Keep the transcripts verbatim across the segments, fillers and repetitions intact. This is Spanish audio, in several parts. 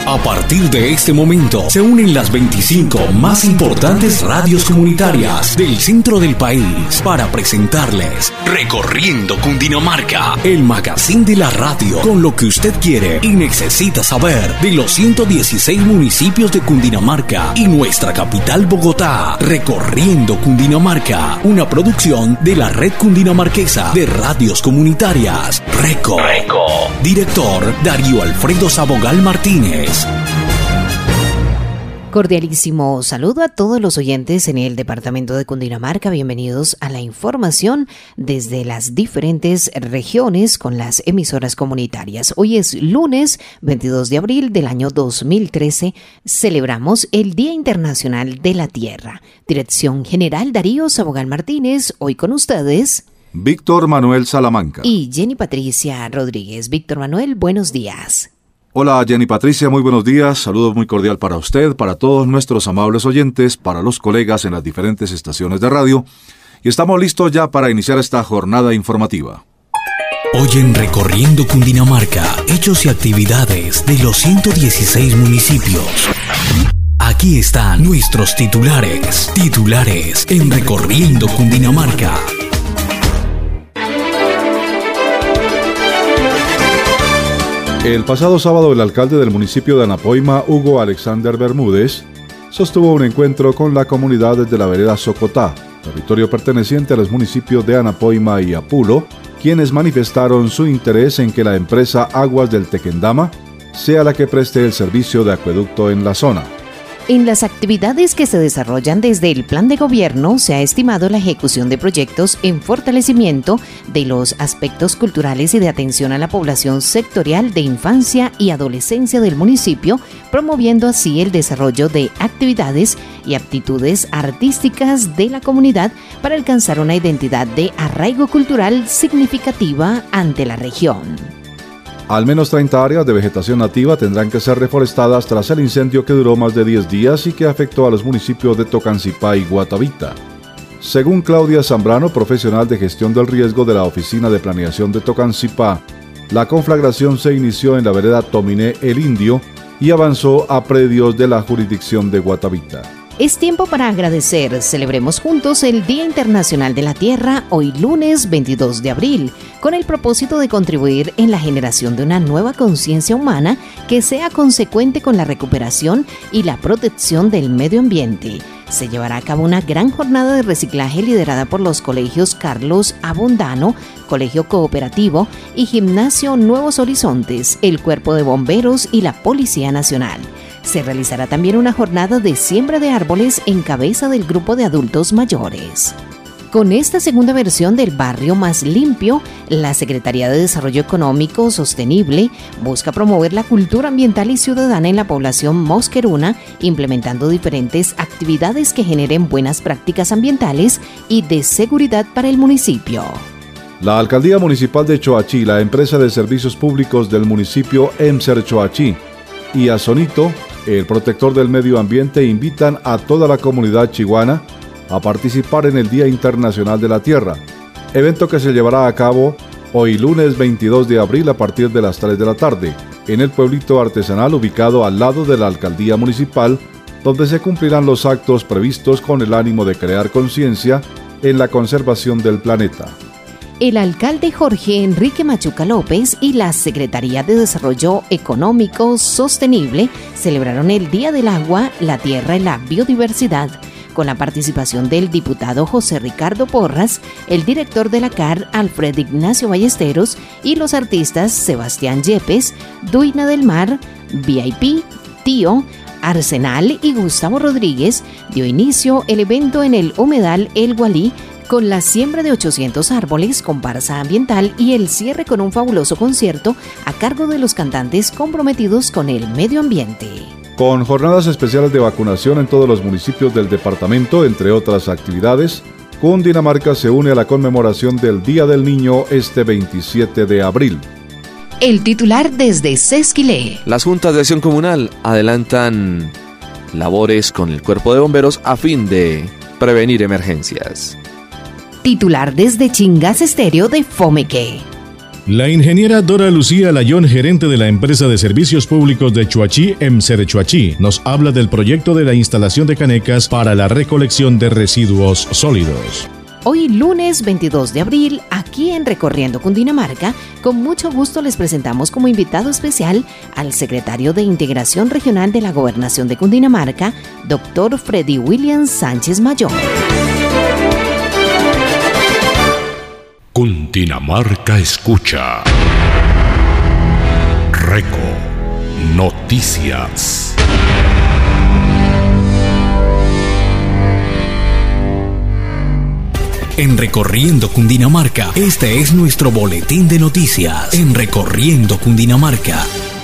A partir de este momento se unen las veinticinco más importantes radios comunitarias del centro del país para presentarles Recorriendo Cundinamarca, el magazine de la radio con lo que usted quiere y necesita saber de los ciento dieciséis municipios de Cundinamarca y nuestra capital Bogotá. Recorriendo Cundinamarca, una producción de la Red Cundinamarquesa de Radios Comunitarias, RECO. RECO. Director Darío Alfredo Sabogal Martínez. Cordialísimo saludo a todos los oyentes en el departamento de Cundinamarca. Bienvenidos a la información desde las diferentes regiones con las emisoras comunitarias. Hoy es lunes veintidós de abril del año dos mil trece. Celebramos el Día Internacional de la Tierra. Dirección General Darío Sabogal Martínez. Hoy con ustedes Víctor Manuel Salamanca y Jenny Patricia Rodríguez. Víctor Manuel, buenos días. Hola Jenny Patricia, muy buenos días, saludos muy cordial para usted, para todos nuestros amables oyentes, para los colegas en las diferentes estaciones de radio, y estamos listos ya para iniciar esta jornada informativa. Hoy en Recorriendo Cundinamarca, hechos y actividades de los ciento dieciséis municipios. Aquí están nuestros titulares, titulares en Recorriendo Cundinamarca. El pasado sábado, el alcalde del municipio de Anapoima, Hugo Alexander Bermúdez, sostuvo un encuentro con la comunidad desde la vereda Socotá, territorio perteneciente a los municipios de Anapoima y Apulo, quienes manifestaron su interés en que la empresa Aguas del Tequendama sea la que preste el servicio de acueducto en la zona. En las actividades que se desarrollan desde el plan de gobierno se ha estimado la ejecución de proyectos en fortalecimiento de los aspectos culturales y de atención a la población sectorial de infancia y adolescencia del municipio, promoviendo así el desarrollo de actividades y aptitudes artísticas de la comunidad para alcanzar una identidad de arraigo cultural significativa ante la región. Al menos treinta áreas de vegetación nativa tendrán que ser reforestadas tras el incendio que duró más de diez días y que afectó a los municipios de Tocancipá y Guatavita. Según Claudia Zambrano, profesional de gestión del riesgo de la Oficina de Planeación de Tocancipá, la conflagración se inició en la vereda Tominé El Indio y avanzó a predios de la jurisdicción de Guatavita. Es tiempo para agradecer. Celebremos juntos el Día Internacional de la Tierra, hoy lunes veintidós de abril, con el propósito de contribuir en la generación de una nueva conciencia humana que sea consecuente con la recuperación y la protección del medio ambiente. Se llevará a cabo una gran jornada de reciclaje liderada por los colegios Carlos Abondano, Colegio Cooperativo y Gimnasio Nuevos Horizontes, el Cuerpo de Bomberos y la Policía Nacional. Se realizará también una jornada de siembra de árboles en cabeza del grupo de adultos mayores. Con esta segunda versión del Barrio Más Limpio, la Secretaría de Desarrollo Económico Sostenible busca promover la cultura ambiental y ciudadana en la población mosqueruna, implementando diferentes actividades que generen buenas prácticas ambientales y de seguridad para el municipio. La Alcaldía Municipal de Choachí, la empresa de servicios públicos del municipio EMSER Choachí y Azonito, el protector del medio ambiente, invitan a toda la comunidad chiguana a participar en el Día Internacional de la Tierra, evento que se llevará a cabo hoy lunes veintidós de abril a partir de las tres de la tarde, en el pueblito artesanal ubicado al lado de la Alcaldía Municipal, donde se cumplirán los actos previstos con el ánimo de crear conciencia en la conservación del planeta. El alcalde Jorge Enrique Machuca López y la Secretaría de Desarrollo Económico Sostenible celebraron el Día del Agua, la Tierra y la Biodiversidad, con la participación del diputado José Ricardo Porras, el director de la C A R Alfred Ignacio Ballesteros y los artistas Sebastián Yepes, Duina del Mar, V I P, Tío, Arsenal y Gustavo Rodríguez. Dio inicio el evento en el humedal El Gualí, con la siembra de ochocientos árboles, comparsa ambiental y el cierre con un fabuloso concierto a cargo de los cantantes comprometidos con el medio ambiente. Con jornadas especiales de vacunación en todos los municipios del departamento, entre otras actividades, Cundinamarca se une a la conmemoración del Día del Niño este veintisiete de abril. El titular desde Sesquilé. Las juntas de acción comunal adelantan labores con el cuerpo de bomberos a fin de prevenir emergencias. Titular desde Chingas Estéreo de Fomeque. La ingeniera Dora Lucía Layón, gerente de la empresa de servicios públicos de Choachí, EMSER Choachí, nos habla del proyecto de la instalación de canecas para la recolección de residuos sólidos. Hoy lunes veintidós de abril, aquí en Recorriendo Cundinamarca, con mucho gusto les presentamos como invitado especial al secretario de Integración Regional de la Gobernación de Cundinamarca, doctor Freddy William Sánchez Mayor. Cundinamarca escucha. Reco Noticias. En Recorriendo Cundinamarca, este es nuestro boletín de noticias. En Recorriendo Cundinamarca.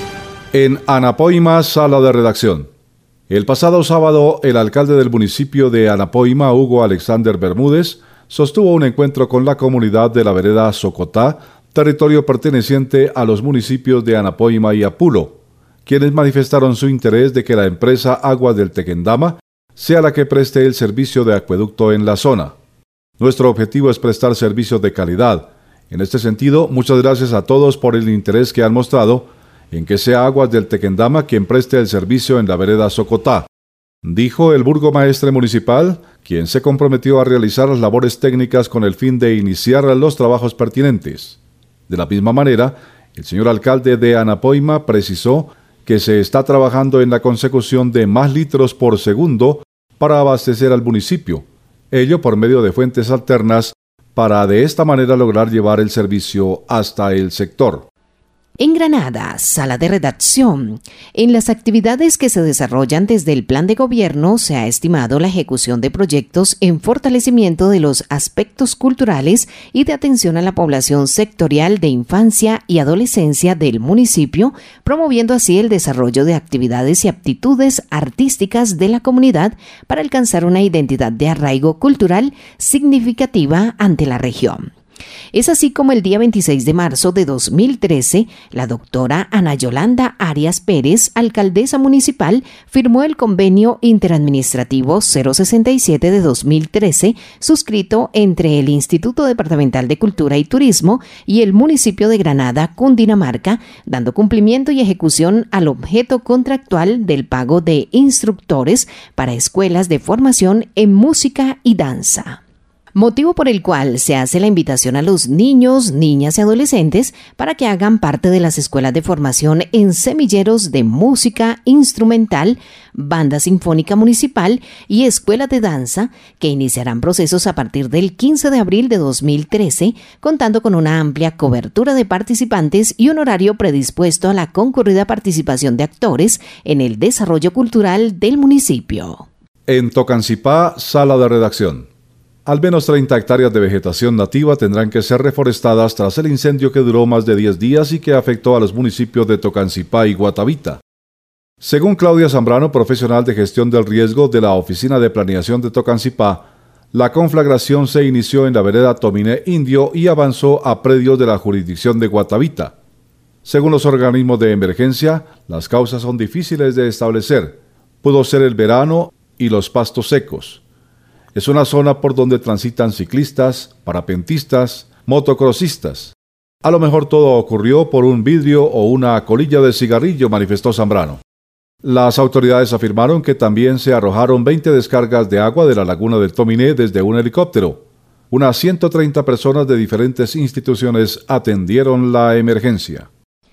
En Anapoima, sala de redacción. El pasado sábado, el alcalde del municipio de Anapoima, Hugo Alexander Bermúdez, sostuvo un encuentro con la comunidad de la vereda Socotá, territorio perteneciente a los municipios de Anapoima y Apulo, quienes manifestaron su interés de que la empresa Aguas del Tequendama sea la que preste el servicio de acueducto en la zona. Nuestro objetivo es prestar servicios de calidad. En este sentido, muchas gracias a todos por el interés que han mostrado en que sea Aguas del Tequendama quien preste el servicio en la vereda Socotá, dijo el burgomaestre municipal, quien se comprometió a realizar las labores técnicas con el fin de iniciar los trabajos pertinentes. De la misma manera, el señor alcalde de Anapoima precisó que se está trabajando en la consecución de más litros por segundo para abastecer al municipio, ello por medio de fuentes alternas, para de esta manera lograr llevar el servicio hasta el sector. En Granada, sala de redacción. En las actividades que se desarrollan desde el plan de gobierno se ha estimado la ejecución de proyectos en fortalecimiento de los aspectos culturales y de atención a la población sectorial de infancia y adolescencia del municipio, promoviendo así el desarrollo de actividades y aptitudes artísticas de la comunidad para alcanzar una identidad de arraigo cultural significativa ante la región. Es así como el día veintiséis de marzo de dos mil trece, la doctora Ana Yolanda Arias Pérez, alcaldesa municipal, firmó el convenio interadministrativo cero sesenta y siete de dos mil trece, suscrito entre el Instituto Departamental de Cultura y Turismo y el municipio de Granada, Cundinamarca, dando cumplimiento y ejecución al objeto contractual del pago de instructores para escuelas de formación en música y danza. Motivo por el cual se hace la invitación a los niños, niñas y adolescentes para que hagan parte de las escuelas de formación en semilleros de música instrumental, banda sinfónica municipal y escuela de danza, que iniciarán procesos a partir del quince de abril de dos mil trece, contando con una amplia cobertura de participantes y un horario predispuesto a la concurrida participación de actores en el desarrollo cultural del municipio. En Tocancipá, sala de redacción. Al menos treinta hectáreas de vegetación nativa tendrán que ser reforestadas tras el incendio que duró más de diez días y que afectó a los municipios de Tocancipá y Guatavita. Según Claudia Zambrano, profesional de gestión del riesgo de la Oficina de Planeación de Tocancipá, la conflagración se inició en la vereda Tominé Indio y avanzó a predios de la jurisdicción de Guatavita. Según los organismos de emergencia, las causas son difíciles de establecer. Pudo ser el verano y los pastos secos. Es una zona por donde transitan ciclistas, parapentistas, motocrossistas. A lo mejor todo ocurrió por un vidrio o una colilla de cigarrillo, manifestó Zambrano. Las autoridades afirmaron que también se arrojaron veinte descargas de agua de la laguna del Tominé desde un helicóptero. Unas ciento treinta personas de diferentes instituciones atendieron la emergencia.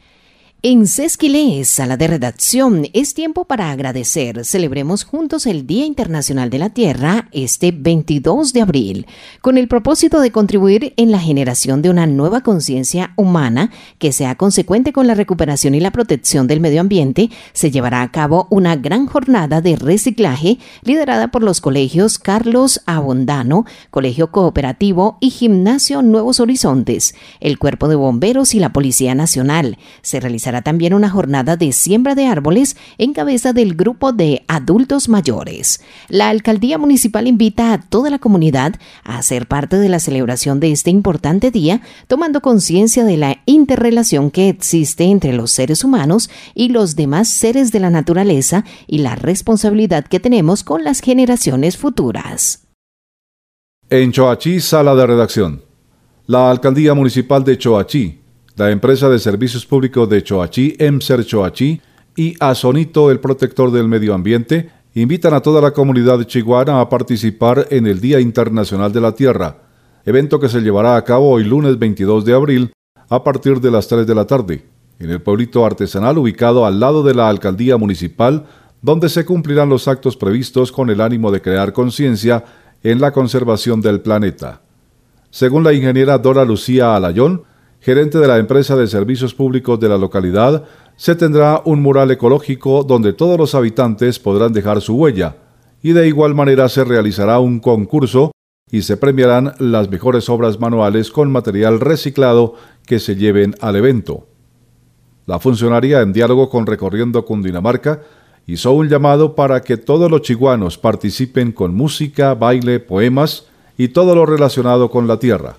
En Sesquilé, sala de redacción, es tiempo para agradecer. Celebremos juntos el Día Internacional de la Tierra este veintidós de abril, con el propósito de contribuir en la generación de una nueva conciencia humana que sea consecuente con la recuperación y la protección del medio ambiente. Se llevará a cabo una gran jornada de reciclaje liderada por los colegios Carlos Abondano, Colegio Cooperativo y Gimnasio Nuevos Horizontes, el Cuerpo de Bomberos y la Policía Nacional. Se realizará también una jornada de siembra de árboles en cabeza del grupo de adultos mayores. La alcaldía municipal invita a toda la comunidad a hacer parte de la celebración de este importante día, tomando conciencia de la interrelación que existe entre los seres humanos y los demás seres de la naturaleza y la responsabilidad que tenemos con las generaciones futuras. En Choachí, sala de redacción. La alcaldía municipal de Choachí la empresa de servicios públicos de Choachí, EMSER Choachí, y Asonito, el protector del medio ambiente, invitan a toda la comunidad chiguana a participar en el Día Internacional de la Tierra, evento que se llevará a cabo hoy lunes veintidós de abril a partir de las tres de la tarde, en el pueblito artesanal ubicado al lado de la alcaldía municipal, donde se cumplirán los actos previstos con el ánimo de crear conciencia en la conservación del planeta. Según la ingeniera Dora Lucía Alayón, gerente de la empresa de servicios públicos de la localidad, se tendrá un mural ecológico donde todos los habitantes podrán dejar su huella, y de igual manera se realizará un concurso y se premiarán las mejores obras manuales con material reciclado que se lleven al evento. La funcionaria, en diálogo con Recorriendo Cundinamarca, hizo un llamado para que todos los chiguanos participen con música, baile, poemas y todo lo relacionado con la tierra.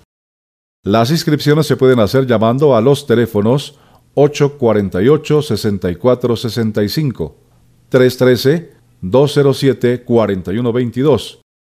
Las inscripciones se pueden hacer llamando a los teléfonos ocho cuatro ocho, seis cuatro seis cinco, tres uno tres, dos cero siete, cuatro uno dos dos.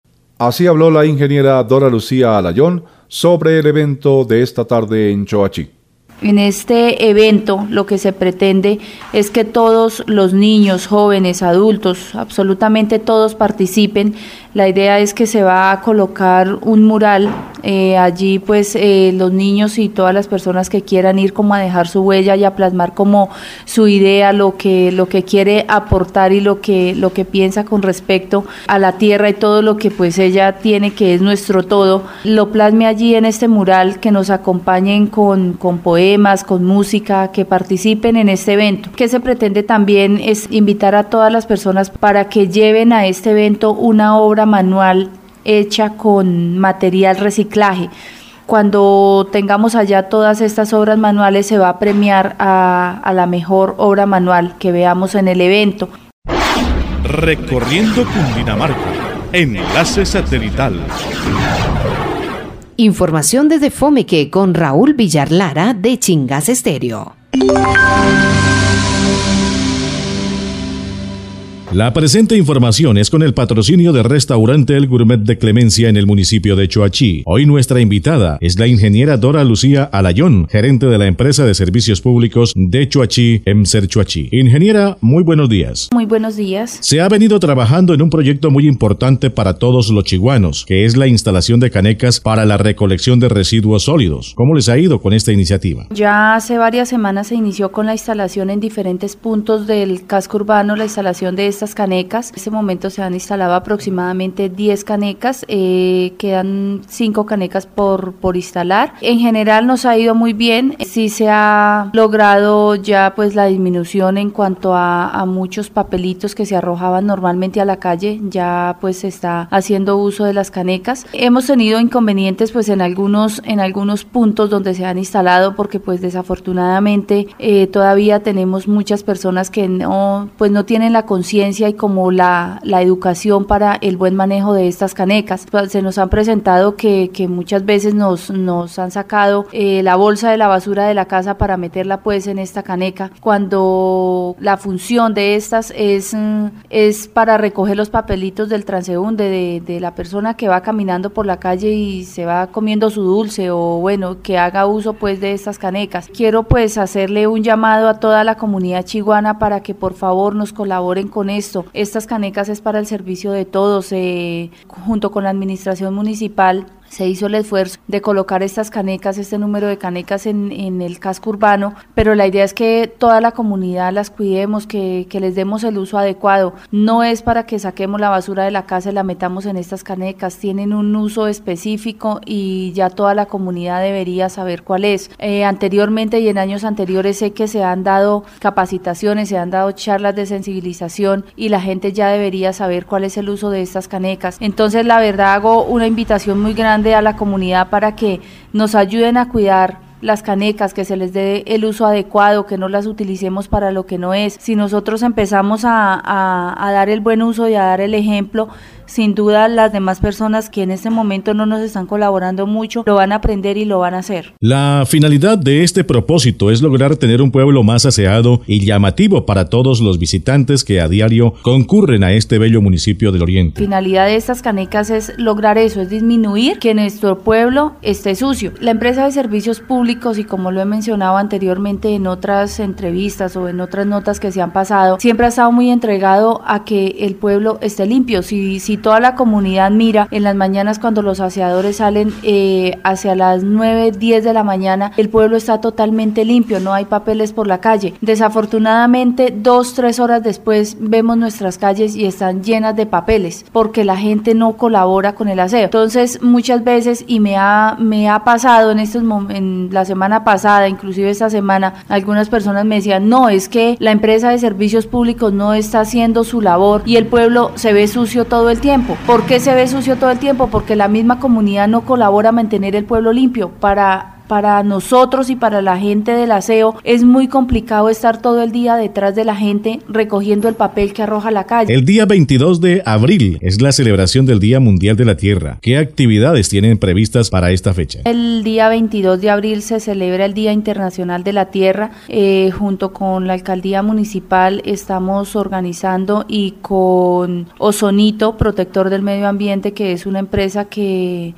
Así habló la ingeniera Dora Lucía Alayón sobre el evento de esta tarde en Choachí. En este evento lo que se pretende es que todos los niños, jóvenes, adultos, absolutamente todos participen. La idea es que se va a colocar un mural, eh, allí pues eh, los niños y todas las personas que quieran ir como a dejar su huella y a plasmar como su idea, lo que, lo que quiere aportar y lo que, lo que piensa con respecto a la tierra y todo lo que pues ella tiene, que es nuestro todo, lo plasme allí en este mural, que nos acompañen con, con poemas, con música, que participen en este evento. Que se pretende también es invitar a todas las personas para que lleven a este evento una obra manual hecha con material reciclaje. Cuando tengamos allá todas estas obras manuales, se va a premiar a, a la mejor obra manual que veamos en el evento. Recorriendo Cundinamarca, enlace satelital. Información desde Fomeque con Raúl Villar Lara de Chingas Estéreo. La presente información es con el patrocinio del restaurante El Gourmet de Clemencia en el municipio de Choachí. Hoy nuestra invitada es la ingeniera Dora Lucía Alayón, gerente de la empresa de servicios públicos de Choachí, EMSER Choachí. Ingeniera, muy buenos días. Muy buenos días. Se ha venido trabajando en un proyecto muy importante para todos los chiguanos, que es la instalación de canecas para la recolección de residuos sólidos. ¿Cómo les ha ido con esta iniciativa? Ya hace varias semanas se inició con la instalación en diferentes puntos del casco urbano, la instalación de estas canecas. En este momento se han instalado aproximadamente diez canecas, eh, quedan cinco canecas por, por instalar. En general nos ha ido muy bien, sí se ha logrado ya pues la disminución en cuanto a, a muchos papelitos que se arrojaban normalmente a la calle, ya pues se está haciendo uso de las canecas. Hemos tenido inconvenientes pues en algunos, en algunos puntos donde se han instalado, porque pues desafortunadamente eh, todavía tenemos muchas personas que no, pues no tienen la conciencia y como la, la educación para el buen manejo de estas canecas. Se nos han presentado que, que muchas veces nos, nos han sacado eh, la bolsa de la basura de la casa para meterla pues en esta caneca, cuando la función de estas es, es para recoger los papelitos del transeúnte, de, de la persona que va caminando por la calle y se va comiendo su dulce, o bueno, que haga uso pues de estas canecas. Quiero pues hacerle un llamado a toda la comunidad chiguana para que por favor nos colaboren con esto. Estas canecas es para el servicio de todos, eh, junto con la administración municipal. Se hizo el esfuerzo de colocar estas canecas, este número de canecas en, en el casco urbano, pero la idea es que toda la comunidad las cuidemos, que, que les demos el uso adecuado. No es para que saquemos la basura de la casa y la metamos en estas canecas, tienen un uso específico y ya toda la comunidad debería saber cuál es. Eh, anteriormente y en años anteriores sé que se han dado capacitaciones, se han dado charlas de sensibilización y la gente ya debería saber cuál es el uso de estas canecas. Entonces la verdad hago una invitación muy grande a la comunidad para que nos ayuden a cuidar las canecas, que se les dé el uso adecuado, que no las utilicemos para lo que no es. Si nosotros empezamos a, a, a dar el buen uso y a dar el ejemplo, sin duda las demás personas que en este momento no nos están colaborando mucho lo van a aprender y lo van a hacer. La finalidad de este propósito es lograr tener un pueblo más aseado y llamativo para todos los visitantes que a diario concurren a este bello municipio del Oriente. La finalidad de estas canecas es lograr eso, es disminuir que nuestro pueblo esté sucio. La empresa de servicios públicos, y como lo he mencionado anteriormente en otras entrevistas o en otras notas que se han pasado, siempre ha estado muy entregado a que el pueblo esté limpio. Si, si toda la comunidad mira en las mañanas cuando los aseadores salen eh, hacia las nueve, diez de la mañana, el pueblo está totalmente limpio, no hay papeles por la calle. Desafortunadamente, dos, tres horas después vemos nuestras calles y están llenas de papeles porque la gente no colabora con el aseo. Entonces, muchas veces, y me ha, me ha pasado en estos en la semana pasada, inclusive esta semana, algunas personas me decían, no, es que la empresa de servicios públicos no está haciendo su labor y el pueblo se ve sucio todo el tiempo. ¿Por qué se ve sucio todo el tiempo? Porque la misma comunidad no colabora a mantener el pueblo limpio. Para Para nosotros y para la gente del aseo es muy complicado estar todo el día detrás de la gente recogiendo el papel que arroja la calle. El día veintidós de abril es la celebración del Día Mundial de la Tierra. ¿Qué actividades tienen previstas para esta fecha? El día veintidós de abril se celebra el Día Internacional de la Tierra. Eh, junto con la Alcaldía Municipal estamos organizando, y con Ozonito, protector del medio ambiente, que es una empresa que,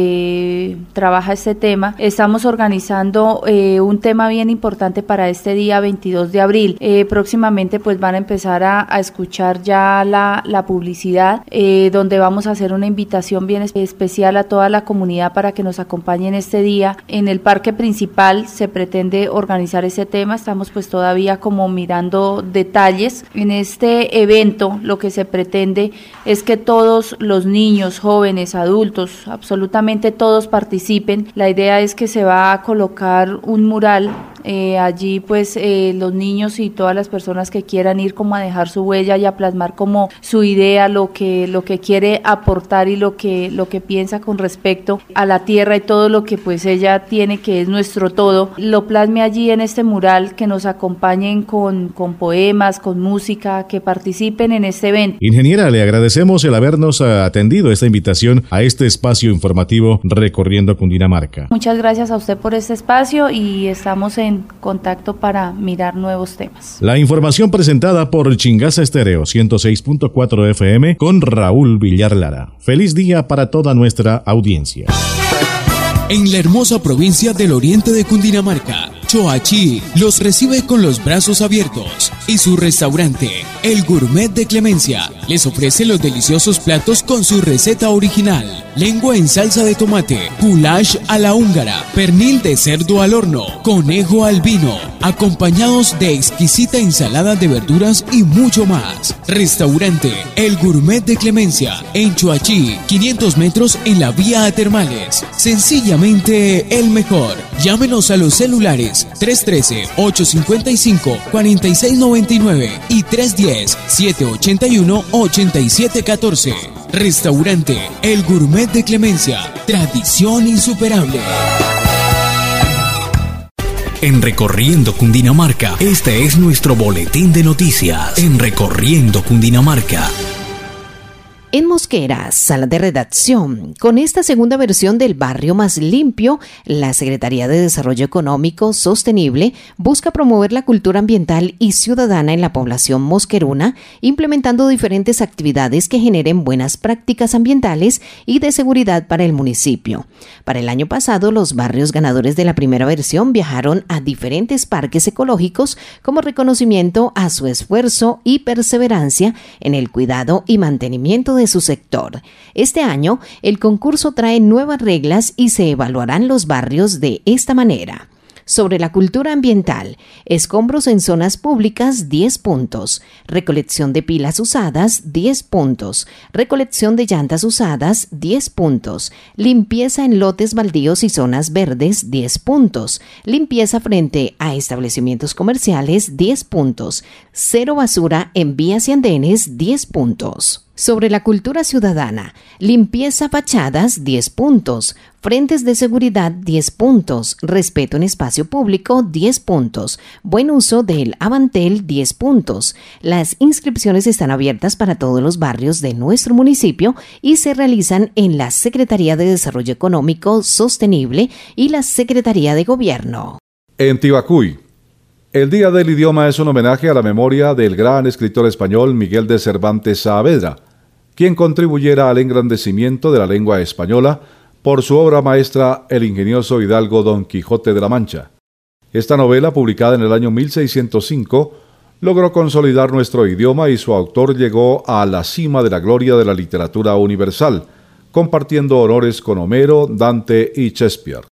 que trabaja este tema, estamos organizando eh, un tema bien importante para este día veintidós de abril. Eh, próximamente pues van a empezar a, a escuchar ya la, la publicidad, eh, donde vamos a hacer una invitación bien especial a toda la comunidad para que nos acompañen este día. En el parque principal se pretende organizar este tema, estamos pues todavía como mirando detalles. En este evento lo que se pretende es que todos los niños, jóvenes, adultos, absolutamente todos participen. La idea es que se va a colocar un mural eh, allí, pues eh, los niños y todas las personas que quieran ir como a dejar su huella y a plasmar como su idea, lo que lo que quiere aportar y lo que lo que piensa con respecto a la tierra y todo lo que pues ella tiene, que es nuestro todo, lo plasme allí en este mural, que nos acompañen con, con poemas, con música, que participen en este evento. Ingeniera, le agradecemos el habernos atendido esta invitación a este espacio informativo Recorriendo Cundinamarca. Muchas gracias a usted por este espacio y estamos en contacto para mirar nuevos temas. La información presentada por Chingaza Estéreo ciento seis punto cuatro F M con Raúl Villar Lara. Feliz día para toda nuestra audiencia. En la hermosa provincia del oriente de Cundinamarca, Choachí los recibe con los brazos abiertos, y su restaurante, El Gourmet de Clemencia, les ofrece los deliciosos platos con su receta original: lengua en salsa de tomate, goulash a la húngara, pernil de cerdo al horno, conejo al vino, acompañados de exquisita ensalada de verduras y mucho más. Restaurante El Gourmet de Clemencia, en Choachí, quinientos metros en la vía a Termales. Sencillamente el mejor. Llámenos a los celulares tres uno tres, ocho cinco cinco, cuatro seis nueve nueve y tres uno cero, siete ocho uno, ocho siete uno cuatro. Restaurante El Gourmet de Clemencia, tradición insuperable. En Recorriendo Cundinamarca, este es nuestro boletín de noticias. En Recorriendo Cundinamarca. En Mosquera, sala de redacción. Con esta segunda versión del Barrio Más Limpio, la Secretaría de Desarrollo Económico Sostenible busca promover la cultura ambiental y ciudadana en la población mosqueruna, implementando diferentes actividades que generen buenas prácticas ambientales y de seguridad para el municipio. Para el año pasado, los barrios ganadores de la primera versión viajaron a diferentes parques ecológicos como reconocimiento a su esfuerzo y perseverancia en el cuidado y mantenimiento de su sector. Este año, el concurso trae nuevas reglas y se evaluarán los barrios de esta manera. Sobre la cultura ambiental, escombros en zonas públicas, diez puntos. Recolección de pilas usadas, diez puntos. Recolección de llantas usadas, diez puntos. Limpieza en lotes baldíos y zonas verdes, diez puntos. Limpieza frente a establecimientos comerciales, diez puntos. Cero basura en vías y andenes, diez puntos. Sobre la cultura ciudadana, limpieza fachadas, diez puntos, frentes de seguridad, diez puntos, respeto en espacio público, diez puntos, buen uso del Avantel, diez puntos. Las inscripciones están abiertas para todos los barrios de nuestro municipio y se realizan en la Secretaría de Desarrollo Económico Sostenible y la Secretaría de Gobierno. En Tibacuy, el Día del Idioma es un homenaje a la memoria del gran escritor español Miguel de Cervantes Saavedra, quien contribuyera al engrandecimiento de la lengua española por su obra maestra El ingenioso hidalgo Don Quijote de la Mancha. Esta novela, publicada en el año mil seiscientos cinco, logró consolidar nuestro idioma y su autor llegó a la cima de la gloria de la literatura universal, compartiendo honores con Homero, Dante y Shakespeare.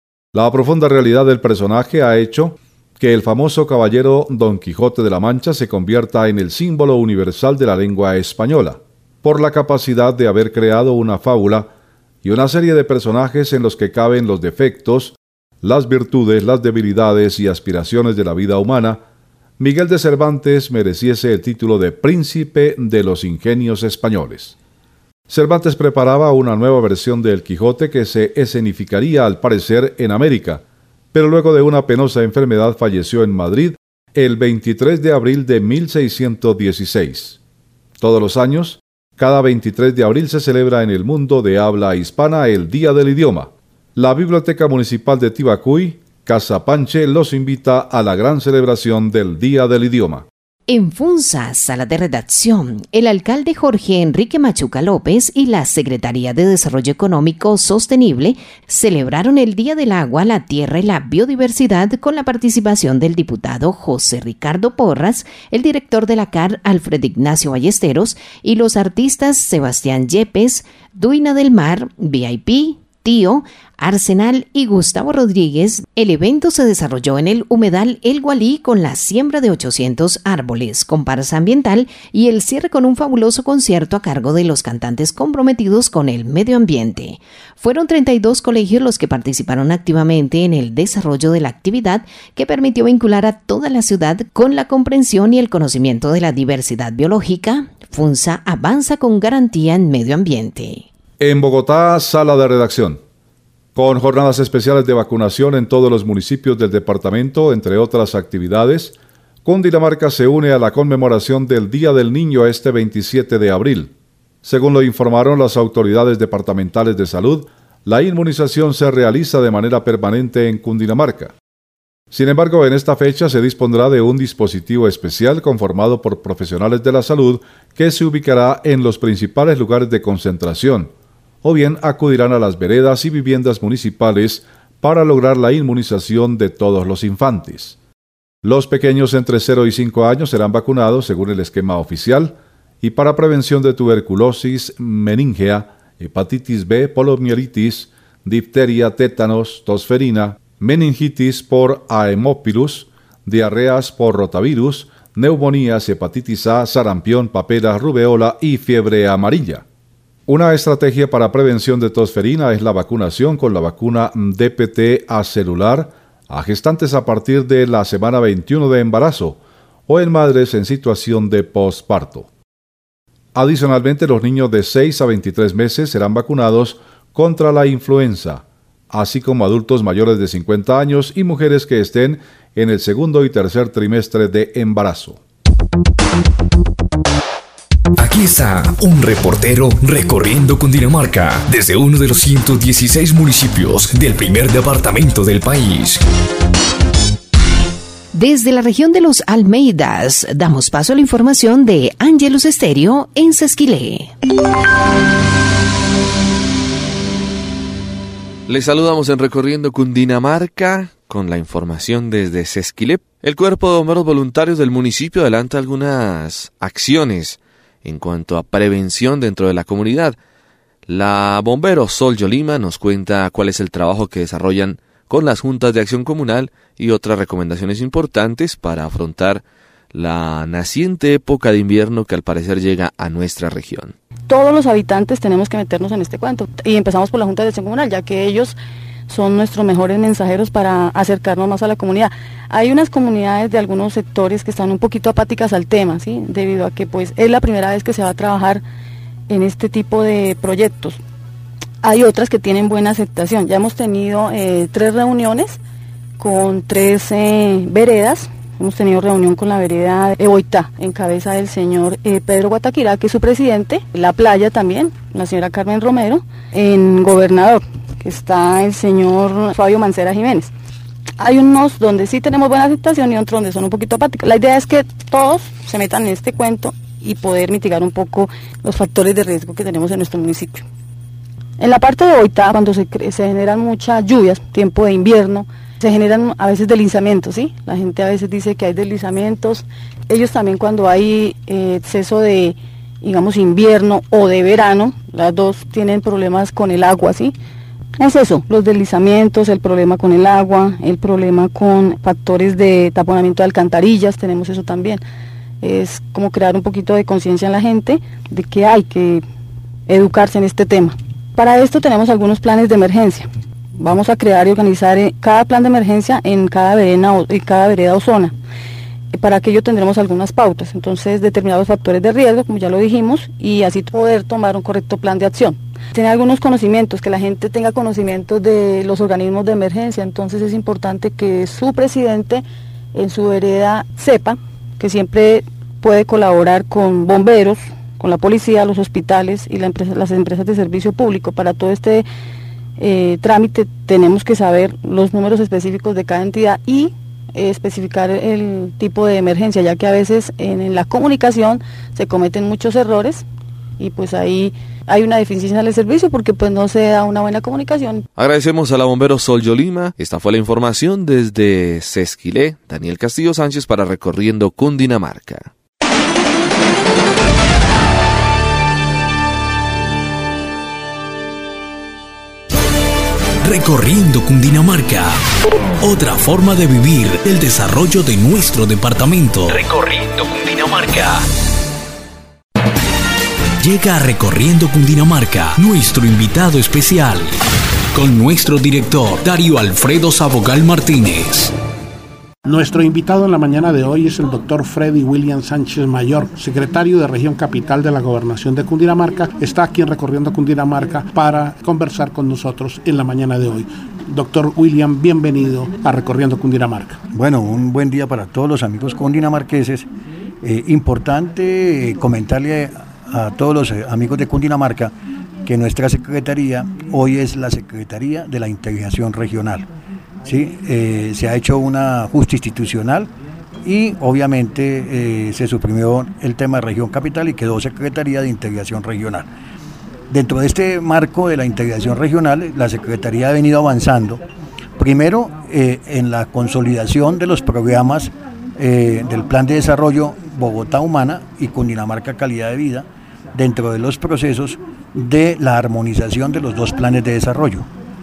La profunda realidad del personaje ha hecho que el famoso caballero Don Quijote de la Mancha se convierta en el símbolo universal de la lengua española, por la capacidad de haber creado una fábula y una serie de personajes en los que caben los defectos, las virtudes, las debilidades y aspiraciones de la vida humana. Miguel de Cervantes mereciese el título de Príncipe de los Ingenios Españoles. Cervantes preparaba una nueva versión del Quijote que se escenificaría al parecer en América, pero luego de una penosa enfermedad falleció en Madrid el veintitrés de abril de mil seiscientos dieciséis. Todos los años, cada veintitrés de abril se celebra en el mundo de habla hispana el Día del Idioma. La Biblioteca Municipal de Tibacuy, Casa Panche, los invita a la gran celebración del Día del Idioma. En Funza, sala de redacción, el alcalde Jorge Enrique Machuca López y la Secretaría de Desarrollo Económico Sostenible celebraron el Día del Agua, la Tierra y la Biodiversidad con la participación del diputado José Ricardo Porras, el director de la C A R Alfred Ignacio Ballesteros y los artistas Sebastián Yepes, Duina del Mar, V I P, Tío, Arsenal y Gustavo Rodríguez. El evento se desarrolló en el humedal El Gualí con la siembra de ochocientos árboles, comparsa ambiental y el cierre con un fabuloso concierto a cargo de los cantantes comprometidos con el medio ambiente. Fueron treinta y dos colegios los que participaron activamente en el desarrollo de la actividad que permitió vincular a toda la ciudad con la comprensión y el conocimiento de la diversidad biológica. Funza avanza con garantía en medio ambiente. En Bogotá, sala de redacción. Con jornadas especiales de vacunación en todos los municipios del departamento, entre otras actividades, Cundinamarca se une a la conmemoración del Día del Niño este veintisiete de abril. Según lo informaron las autoridades departamentales de salud, la inmunización se realiza de manera permanente en Cundinamarca. Sin embargo, en esta fecha se dispondrá de un dispositivo especial conformado por profesionales de la salud que se ubicará en los principales lugares de concentración, o bien acudirán a las veredas y viviendas municipales para lograr la inmunización de todos los infantes. Los pequeños entre cero y cinco años serán vacunados según el esquema oficial y para prevención de tuberculosis, meningea, hepatitis B, poliomielitis, difteria, tétanos, tosferina, meningitis por Haemophilus, diarreas por rotavirus, neumonías, hepatitis A, sarampión, papera, rubeola y fiebre amarilla. Una estrategia para prevención de tosferina es la vacunación con la vacuna D P T acelular a gestantes a partir de la semana veintiuno de embarazo o en madres en situación de posparto. Adicionalmente, los niños de seis a veintitrés meses serán vacunados contra la influenza, así como adultos mayores de cincuenta años y mujeres que estén en el segundo y tercer trimestre de embarazo. Aquí está un reportero recorriendo Cundinamarca desde uno de los ciento dieciséis municipios del primer departamento del país. Desde la región de los Almeidas, damos paso a la información de Ángelus Estéreo en Sesquilé. Les saludamos en Recorriendo Cundinamarca con la información desde Sesquilé. El Cuerpo de Bomberos Voluntarios del municipio adelanta algunas acciones en cuanto a prevención dentro de la comunidad. La bombero Sol Yolima nos cuenta cuál es el trabajo que desarrollan con las juntas de acción comunal y otras recomendaciones importantes para afrontar la naciente época de invierno que al parecer llega a nuestra región. Todos los habitantes tenemos que meternos en este cuento y empezamos por la Junta de Acción Comunal, ya que ellos son nuestros mejores mensajeros para acercarnos más a la comunidad. Hay unas comunidades de algunos sectores que están un poquito apáticas al tema, ¿sí? Debido a que pues es la primera vez que se va a trabajar en este tipo de proyectos. Hay otras que tienen buena aceptación. Ya hemos tenido eh, tres reuniones con tres eh, veredas. Hemos tenido reunión con la vereda de Boitá, en cabeza del señor eh, Pedro Guataquirá, que es su presidente, La Playa también, la señora Carmen Romero, en Gobernador, que está el señor Fabio Mancera Jiménez. Hay unos donde sí tenemos buena aceptación y otros donde son un poquito apáticos. La idea es que todos se metan en este cuento y poder mitigar un poco los factores de riesgo que tenemos en nuestro municipio. En la parte de Boitá, cuando se, se generan muchas lluvias, tiempo de invierno, se generan a veces deslizamientos, ¿sí? La gente a veces dice que hay deslizamientos. Ellos también cuando hay eh, exceso de, digamos, invierno o de verano, las dos tienen problemas con el agua, ¿sí? Es eso, los deslizamientos, el problema con el agua, el problema con factores de taponamiento de alcantarillas, tenemos eso también. Es como crear un poquito de conciencia en la gente de que hay que educarse en este tema. Para esto tenemos algunos planes de emergencia. Vamos a crear y organizar cada plan de emergencia en cada vereda, en cada vereda o zona. Para aquello tendremos algunas pautas, entonces determinados factores de riesgo, como ya lo dijimos, y así poder tomar un correcto plan de acción. Tener algunos conocimientos, que la gente tenga conocimientos de los organismos de emergencia, entonces es importante que su presidente en su vereda sepa que siempre puede colaborar con bomberos, con la policía, los hospitales y la empresa, las empresas de servicio público. Para todo este Eh, trámite tenemos que saber los números específicos de cada entidad y eh, especificar el tipo de emergencia, ya que a veces en, en la comunicación se cometen muchos errores y pues ahí hay una deficiencia en el servicio porque pues no se da una buena comunicación. Agradecemos a la bombero Sol Yolima. Esta fue la información desde Sesquilé. Daniel Castillo Sánchez para Recorriendo Cundinamarca. Recorriendo Cundinamarca. Otra forma de vivir el desarrollo de nuestro departamento. Recorriendo Cundinamarca. Llega a Recorriendo Cundinamarca nuestro invitado especial, con nuestro director Darío Alfredo Sabogal Martínez. Nuestro invitado en la mañana de hoy es el doctor Freddy William Sánchez Mayor, secretario de Región Capital de la Gobernación de Cundinamarca. Está aquí en Recorriendo Cundinamarca para conversar con nosotros en la mañana de hoy. Doctor William, bienvenido a Recorriendo Cundinamarca. Bueno, un buen día para todos los amigos cundinamarqueses. Eh, importante eh, comentarle a todos los eh, amigos de Cundinamarca que nuestra secretaría hoy es la Secretaría de la Integración Regional. Sí, eh, se ha hecho un ajuste institucional y obviamente eh, se suprimió el tema de región capital y quedó Secretaría de Integración Regional. Dentro de este marco de la integración regional, la Secretaría ha venido avanzando, primero eh, en la consolidación de los programas eh, del Plan de Desarrollo Bogotá Humana y Cundinamarca Calidad de Vida, dentro de los procesos de la armonización de los dos planes de desarrollo.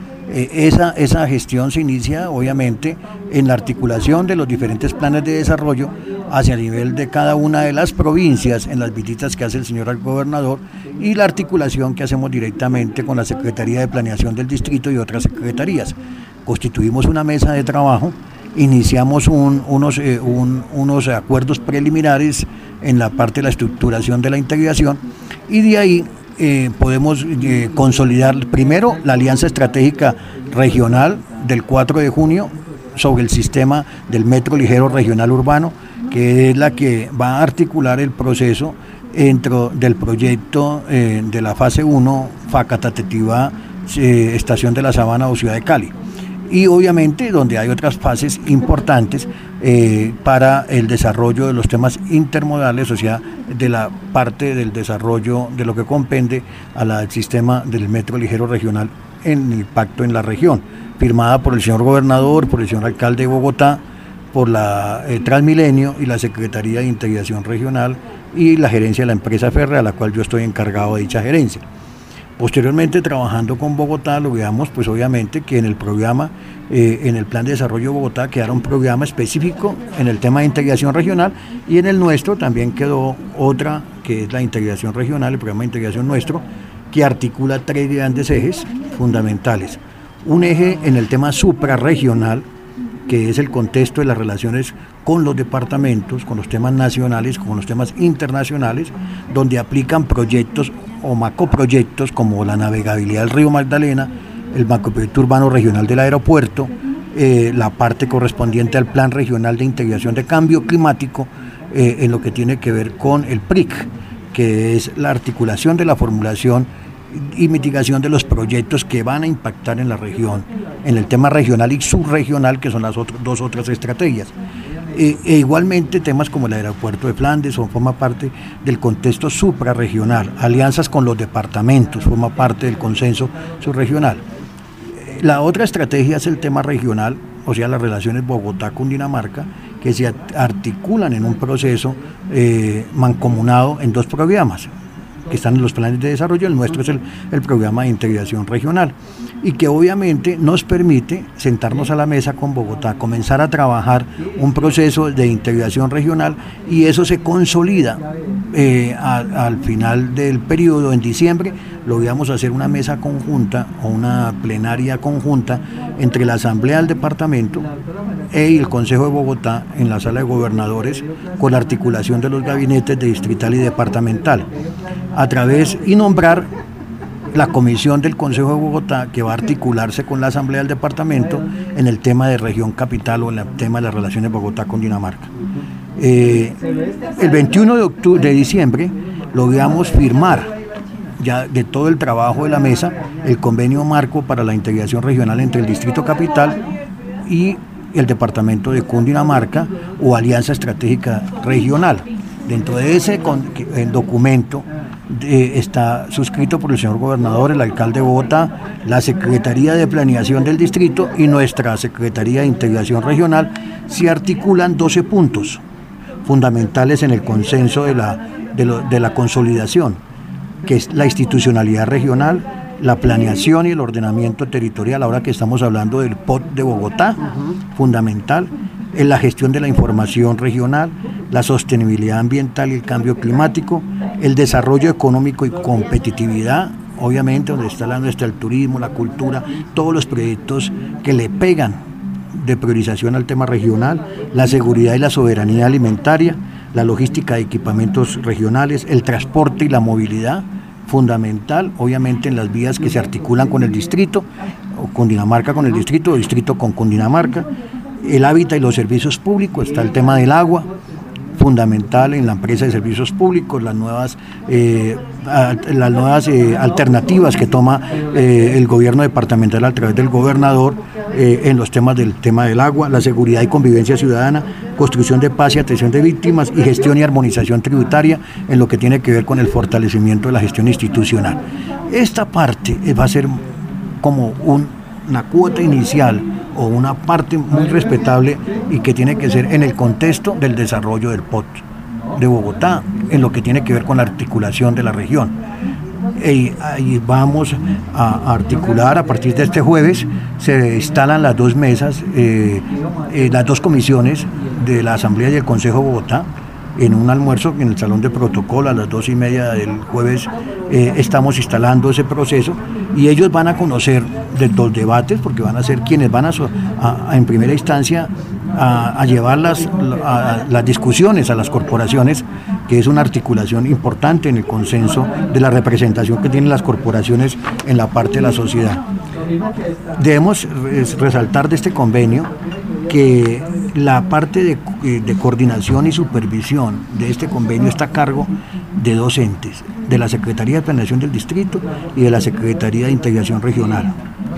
Eh, esa, esa gestión se inicia obviamente en la articulación de los diferentes planes de desarrollo hacia el nivel de cada una de las provincias, en las visitas que hace el señor gobernador y la articulación que hacemos directamente con la Secretaría de Planeación del Distrito y otras secretarías. Constituimos una mesa de trabajo, iniciamos un, unos, eh, un, unos acuerdos preliminares en la parte de la estructuración de la integración y de ahí Eh, podemos eh, consolidar primero la alianza estratégica regional del cuatro de junio sobre el sistema del metro ligero regional urbano, que es la que va a articular el proceso dentro del proyecto eh, de la fase uno Facatativá, eh, Estación de la Sabana o Ciudad de Cali. Y obviamente donde hay otras fases importantes eh, para el desarrollo de los temas intermodales, o sea, de la parte del desarrollo de lo que compende al sistema del metro ligero regional en el pacto en la región, firmada por el señor gobernador, por el señor alcalde de Bogotá, por la eh, Transmilenio y la Secretaría de Integración Regional y la gerencia de la empresa férrea, a la cual yo estoy encargado de dicha gerencia. Posteriormente, trabajando con Bogotá, logramos pues obviamente que en el programa, eh, en el Plan de Desarrollo de Bogotá quedara un programa específico en el tema de integración regional y en el nuestro también quedó otra que es la integración regional, el programa de integración nuestro, que articula tres grandes ejes fundamentales. un eje en el tema suprarregional, que es el contexto de las relaciones con los departamentos, con los temas nacionales, con los temas internacionales, donde aplican proyectos o macroproyectos como la navegabilidad del río Magdalena, el macroproyecto urbano regional del aeropuerto, eh, la parte correspondiente al Plan Regional de Integración de Cambio Climático, eh, en lo que tiene que ver con el P R I C, que es la articulación de la formulación y mitigación de los proyectos que van a impactar en la región, en el tema regional y subregional, que son las otras, dos otras estrategias. E, e igualmente temas como el aeropuerto de Flandes son, forma parte del contexto suprarregional, alianzas con los departamentos, forma parte del consenso subregional. La otra estrategia es el tema regional, o sea, las relaciones Bogotá-Cundinamarca, que se articulan en un proceso eh, mancomunado en dos programas que están en los planes de desarrollo. El nuestro es el, el programa de integración regional, y que obviamente nos permite sentarnos a la mesa con Bogotá, comenzar a trabajar un proceso de integración regional, y eso se consolida eh, a, al final del periodo, en diciembre, logramos hacer una mesa conjunta o una plenaria conjunta entre la Asamblea del Departamento y el Consejo de Bogotá en la Sala de Gobernadores, con la articulación de los gabinetes de distrital y departamental, a través y nombrar la comisión del Consejo de Bogotá, que va a articularse con la Asamblea del Departamento en el tema de región capital o en el tema de las relaciones Bogotá con Dinamarca. Eh, el veintiuno de octubre, de diciembre, logramos firmar ya de todo el trabajo de la mesa el convenio marco para la integración regional entre el Distrito Capital y el Departamento de Cundinamarca, o Alianza Estratégica Regional. Dentro de ese con, el documento eh, está suscrito por el señor gobernador, el alcalde de Bogotá, la Secretaría de Planeación del Distrito y nuestra Secretaría de Integración Regional. Se articulan doce puntos fundamentales en el consenso de la, de, lo, de la consolidación, que es la institucionalidad regional, la planeación y el ordenamiento territorial, ahora que estamos hablando del P O T de Bogotá, uh-huh. fundamental, en la gestión de la información regional, la sostenibilidad ambiental y el cambio climático, el desarrollo económico y competitividad, obviamente donde está hablando está el turismo, la cultura, todos los proyectos que le pegan de priorización al tema regional, la seguridad y la soberanía alimentaria, la logística de equipamientos regionales, el transporte y la movilidad, fundamental, obviamente en las vías que se articulan con el distrito, o Cundinamarca con el distrito, o distrito con Cundinamarca, el hábitat y los servicios públicos, está el tema del agua, fundamental en la empresa de servicios públicos, las nuevas, eh, a, las nuevas eh, alternativas que toma eh, el gobierno departamental a través del gobernador eh, en los temas del tema del agua, la seguridad y convivencia ciudadana, construcción de paz y atención de víctimas, y gestión y armonización tributaria en lo que tiene que ver con el fortalecimiento de la gestión institucional. Esta parte va a ser como un, una cuota inicial o una parte muy respetable, y que tiene que ser en el contexto del desarrollo del P O T de Bogotá, en lo que tiene que ver con la articulación de la región. Y ahí vamos a articular, a partir de este jueves se instalan las dos mesas, eh, eh, las dos comisiones de la Asamblea y el Consejo de Bogotá, en un almuerzo en el Salón de Protocolo a las dos y media del jueves. Eh, estamos instalando ese proceso, y ellos van a conocer de los debates, porque van a ser quienes van a, a, a en primera instancia a, a llevar las, a, las discusiones a las corporaciones, que es una articulación importante en el consenso de la representación que tienen las corporaciones en la parte de la sociedad. Debemos resaltar de este convenio que la parte de, de coordinación y supervisión de este convenio está a cargo de dos entes, de la Secretaría de Planeación del Distrito y de la Secretaría de Integración Regional.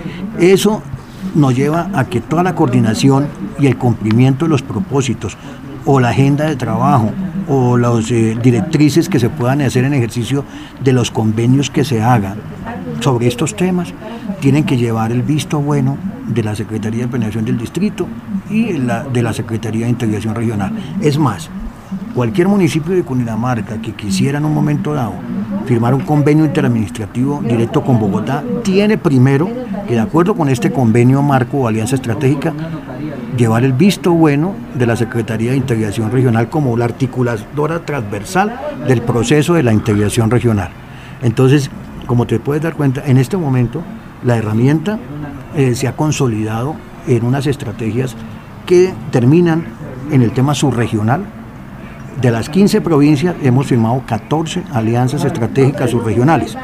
Eso nos lleva a que toda la coordinación y el cumplimiento de los propósitos, o la agenda de trabajo, o las eh, directrices que se puedan hacer en ejercicio de los convenios que se hagan sobre estos temas, tienen que llevar el visto bueno de la Secretaría de Planeación del Distrito y la, de la Secretaría de Integración Regional. Es más, cualquier municipio de Cundinamarca que quisiera en un momento dado firmar un convenio interadministrativo directo con Bogotá, tiene primero que, de acuerdo con este convenio marco o alianza estratégica, llevar el visto bueno de la Secretaría de Integración Regional como la articuladora transversal del proceso de la integración regional. Entonces, como te puedes dar cuenta, en este momento la herramienta eh, se ha consolidado en unas estrategias que terminan en el tema subregional. De las quince provincias hemos firmado catorce alianzas estratégicas subregionales,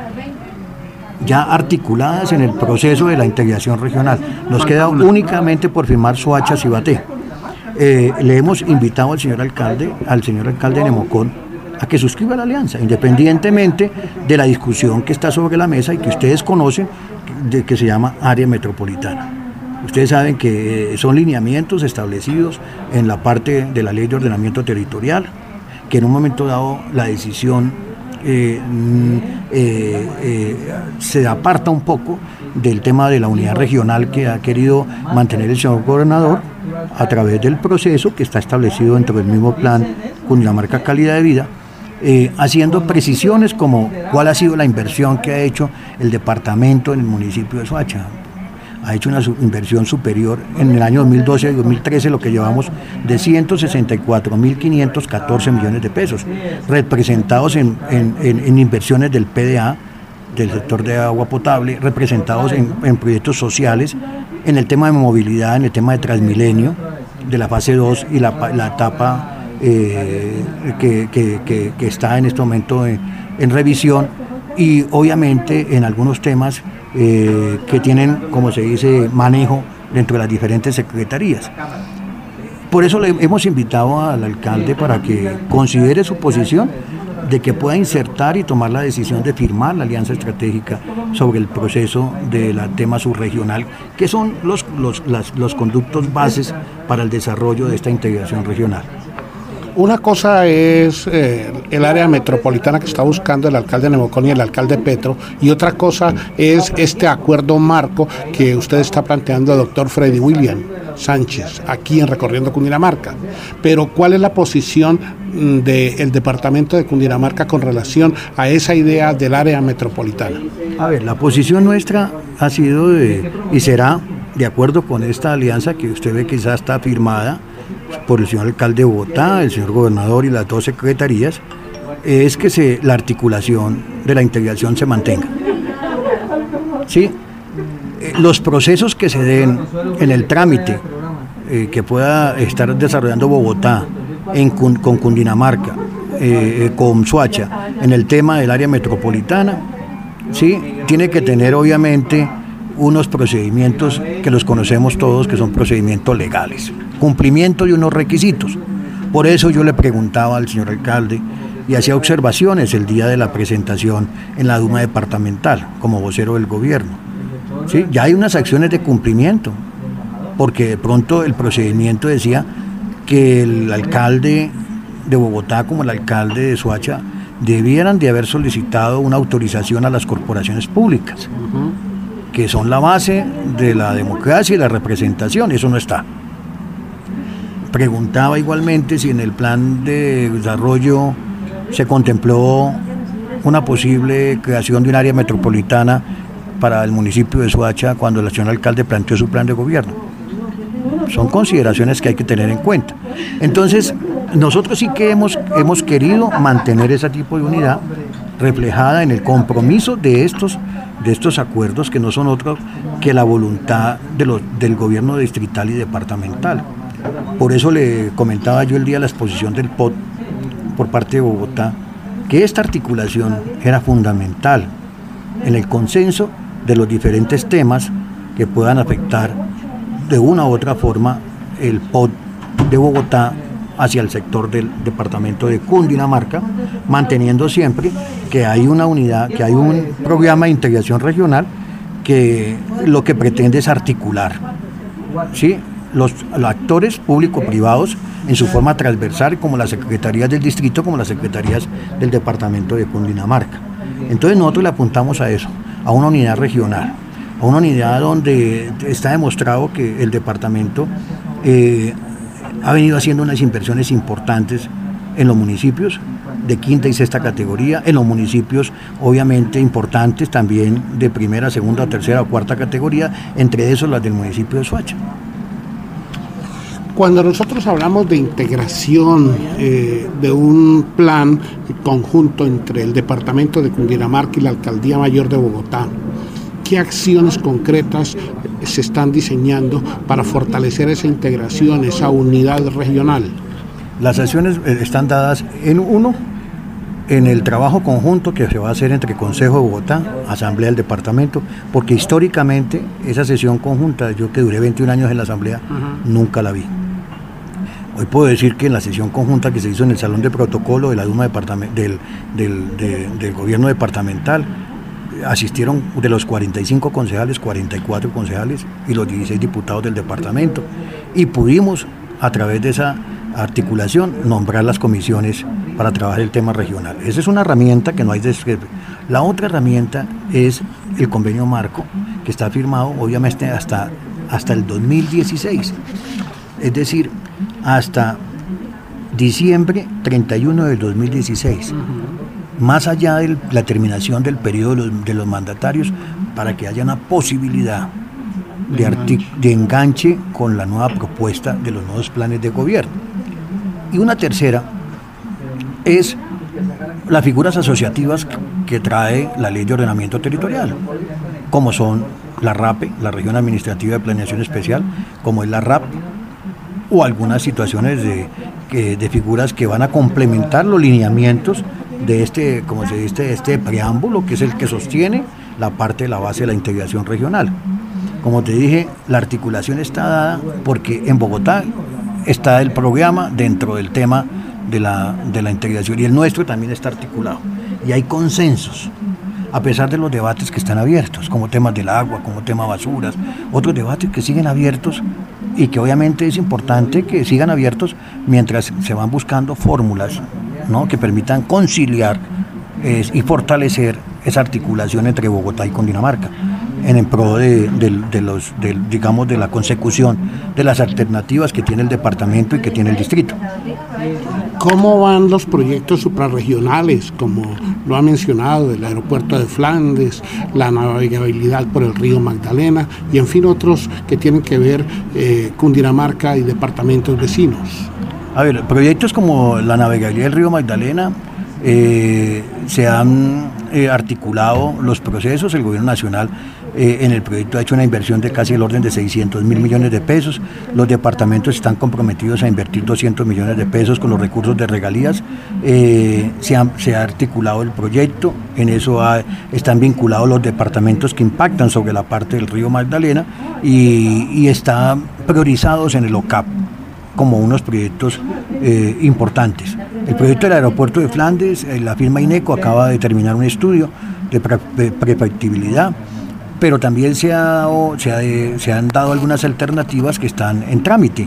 ya articuladas en el proceso de la integración regional. Nos queda únicamente por firmar Soacha, Cibaté. Eh, le hemos invitado al señor alcalde, al señor alcalde de Nemocón, a que suscriba la alianza, independientemente de la discusión que está sobre la mesa y que ustedes conocen, de que se llama área metropolitana. Ustedes saben que son lineamientos establecidos en la parte de la ley de ordenamiento territorial, que en un momento dado la decisión eh, eh, eh, se aparta un poco del tema de la unidad regional que ha querido mantener el señor gobernador a través del proceso que está establecido dentro del mismo plan Cundinamarca Calidad de Vida, eh, haciendo precisiones como cuál ha sido la inversión que ha hecho el departamento en el municipio de Soacha. Ha hecho una inversión superior en el año dos mil doce y dos mil trece, lo que llevamos de ciento sesenta y cuatro mil quinientos catorce millones de pesos, representados en, en, en, en inversiones del P D A, del sector de agua potable, representados en, en proyectos sociales, en el tema de movilidad, en el tema de Transmilenio, de la fase dos y la, la etapa eh, que, que, que, que está en este momento en, en revisión, y obviamente en algunos temas eh, que tienen, como se dice, manejo dentro de las diferentes secretarías. Por eso le hemos invitado al alcalde para que considere su posición de que pueda insertar y tomar la decisión de firmar la alianza estratégica sobre el proceso del tema subregional, que son los, los, las, los conductos bases para el desarrollo de esta integración regional. Una cosa es eh, el área metropolitana que está buscando el alcalde Nemocón y el alcalde Petro, y otra cosa es este acuerdo marco que usted está planteando, doctor Freddy William Sánchez, aquí en Recorriendo Cundinamarca. Pero ¿cuál es la posición del departamento de Cundinamarca con relación a esa idea del área metropolitana? A ver, la posición nuestra ha sido de, y será de acuerdo con esta alianza que usted ve que ya está firmada por el señor alcalde de Bogotá, el señor gobernador y las dos secretarías, es que se, la articulación de la integración se mantenga. ¿Sí? Eh, los procesos que se den en el trámite eh, que pueda estar desarrollando Bogotá en, con Cundinamarca, eh, con Soacha, en el tema del área metropolitana, ¿sí? Tiene que tener obviamente unos procedimientos que los conocemos todos, que son procedimientos legales, cumplimiento de unos requisitos. Por eso yo le preguntaba al señor alcalde y hacía observaciones el día de la presentación en la Duma departamental como vocero del gobierno. ¿Sí? Ya hay unas acciones de cumplimiento, porque de pronto el procedimiento decía que el alcalde de Bogotá como el alcalde de Soacha debieran de haber solicitado una autorización a las corporaciones públicas, uh-huh, que son la base de la democracia y la representación. Eso no está. Preguntaba igualmente si en el plan de desarrollo se contempló una posible creación de un área metropolitana para el municipio de Soacha cuando el señor alcalde planteó su plan de gobierno. Son consideraciones que hay que tener en cuenta. Entonces, nosotros sí que hemos, hemos querido mantener ese tipo de unidad reflejada en el compromiso de estos, de estos acuerdos, que no son otros que la voluntad de los, del gobierno distrital y departamental. Por eso le comentaba yo el día de la exposición del P O T por parte de Bogotá, que esta articulación era fundamental en el consenso de los diferentes temas que puedan afectar de una u otra forma el P O T de Bogotá hacia el sector del departamento de Cundinamarca, manteniendo siempre que hay una unidad, que hay un programa de integración regional que lo que pretende es articular, ¿sí?, Los, los actores público-privados en su forma transversal, como las secretarías del distrito, como las secretarías del departamento de Cundinamarca. Entonces nosotros le apuntamos a eso, a una unidad regional, a una unidad donde está demostrado que el departamento eh, ha venido haciendo unas inversiones importantes en los municipios de quinta y sexta categoría, en los municipios obviamente importantes también de primera, segunda, tercera o cuarta categoría, entre esos las del municipio de Soacha. Cuando nosotros hablamos de integración eh, de un plan conjunto entre el departamento de Cundinamarca y la Alcaldía Mayor de Bogotá, ¿qué acciones concretas se están diseñando para fortalecer esa integración, esa unidad regional? Las acciones están dadas en uno, en el trabajo conjunto que se va a hacer entre Consejo de Bogotá, Asamblea del Departamento, porque históricamente esa sesión conjunta, yo que duré veintiún años en la Asamblea, uh-huh. nunca la vi. Hoy puedo decir que en la sesión conjunta que se hizo en el Salón de Protocolo de la Duma departament- del, del, de, del Gobierno Departamental, asistieron de los cuarenta y cinco concejales, cuarenta y cuatro concejales y los dieciséis diputados del departamento, y pudimos, a través de esa articulación, nombrar las comisiones para trabajar el tema regional. Esa es una herramienta que no hay de... La otra herramienta es el convenio marco, que está firmado obviamente hasta, hasta el dos mil dieciséis, es decir, hasta diciembre treinta y uno del dos mil dieciséis, uh-huh. más allá de la terminación del periodo de los, de los mandatarios, para que haya una posibilidad de, artic- de enganche con la nueva propuesta de los nuevos planes de gobierno. Y una tercera es las figuras asociativas que trae la Ley de Ordenamiento Territorial, como son la RAPE, la Región Administrativa de Planeación Especial, como es la RAP, o algunas situaciones de, de, de figuras que van a complementar los lineamientos de este, como se dice, este preámbulo, que es el que sostiene la parte de la base de la integración regional. Como te dije, la articulación está dada porque en Bogotá está el programa dentro del tema de la, de la integración, y el nuestro también está articulado, y hay consensos, a pesar de los debates que están abiertos, como temas del agua, como tema basuras, otros debates que siguen abiertos, y que obviamente es importante que sigan abiertos mientras se van buscando fórmulas, ¿no?, que permitan conciliar eh, y fortalecer esa articulación entre Bogotá y Cundinamarca, en el pro de, de, de los, de, digamos, de la consecución de las alternativas que tiene el departamento y que tiene el distrito. ¿Cómo van los proyectos suprarregionales, como lo ha mencionado, el aeropuerto de Flandes, la navegabilidad por el río Magdalena y en fin otros que tienen que ver eh, Cundinamarca y departamentos vecinos? A ver, proyectos como la navegabilidad del río Magdalena, eh, se han eh, articulado los procesos. El gobierno nacional eh, en el proyecto ha hecho una inversión de casi el orden de seiscientos mil millones de pesos. Los departamentos están comprometidos a invertir doscientos millones de pesos con los recursos de regalías. Eh, se, han, se ha articulado el proyecto, en eso ha, están vinculados los departamentos que impactan sobre la parte del río Magdalena, y, y están priorizados en el O C A P como unos proyectos eh, importantes. El proyecto del aeropuerto de Flandes, eh, la firma INECO acaba de terminar un estudio de prefactibilidad, pero también se, ha, se, ha, se han dado algunas alternativas que están en trámite,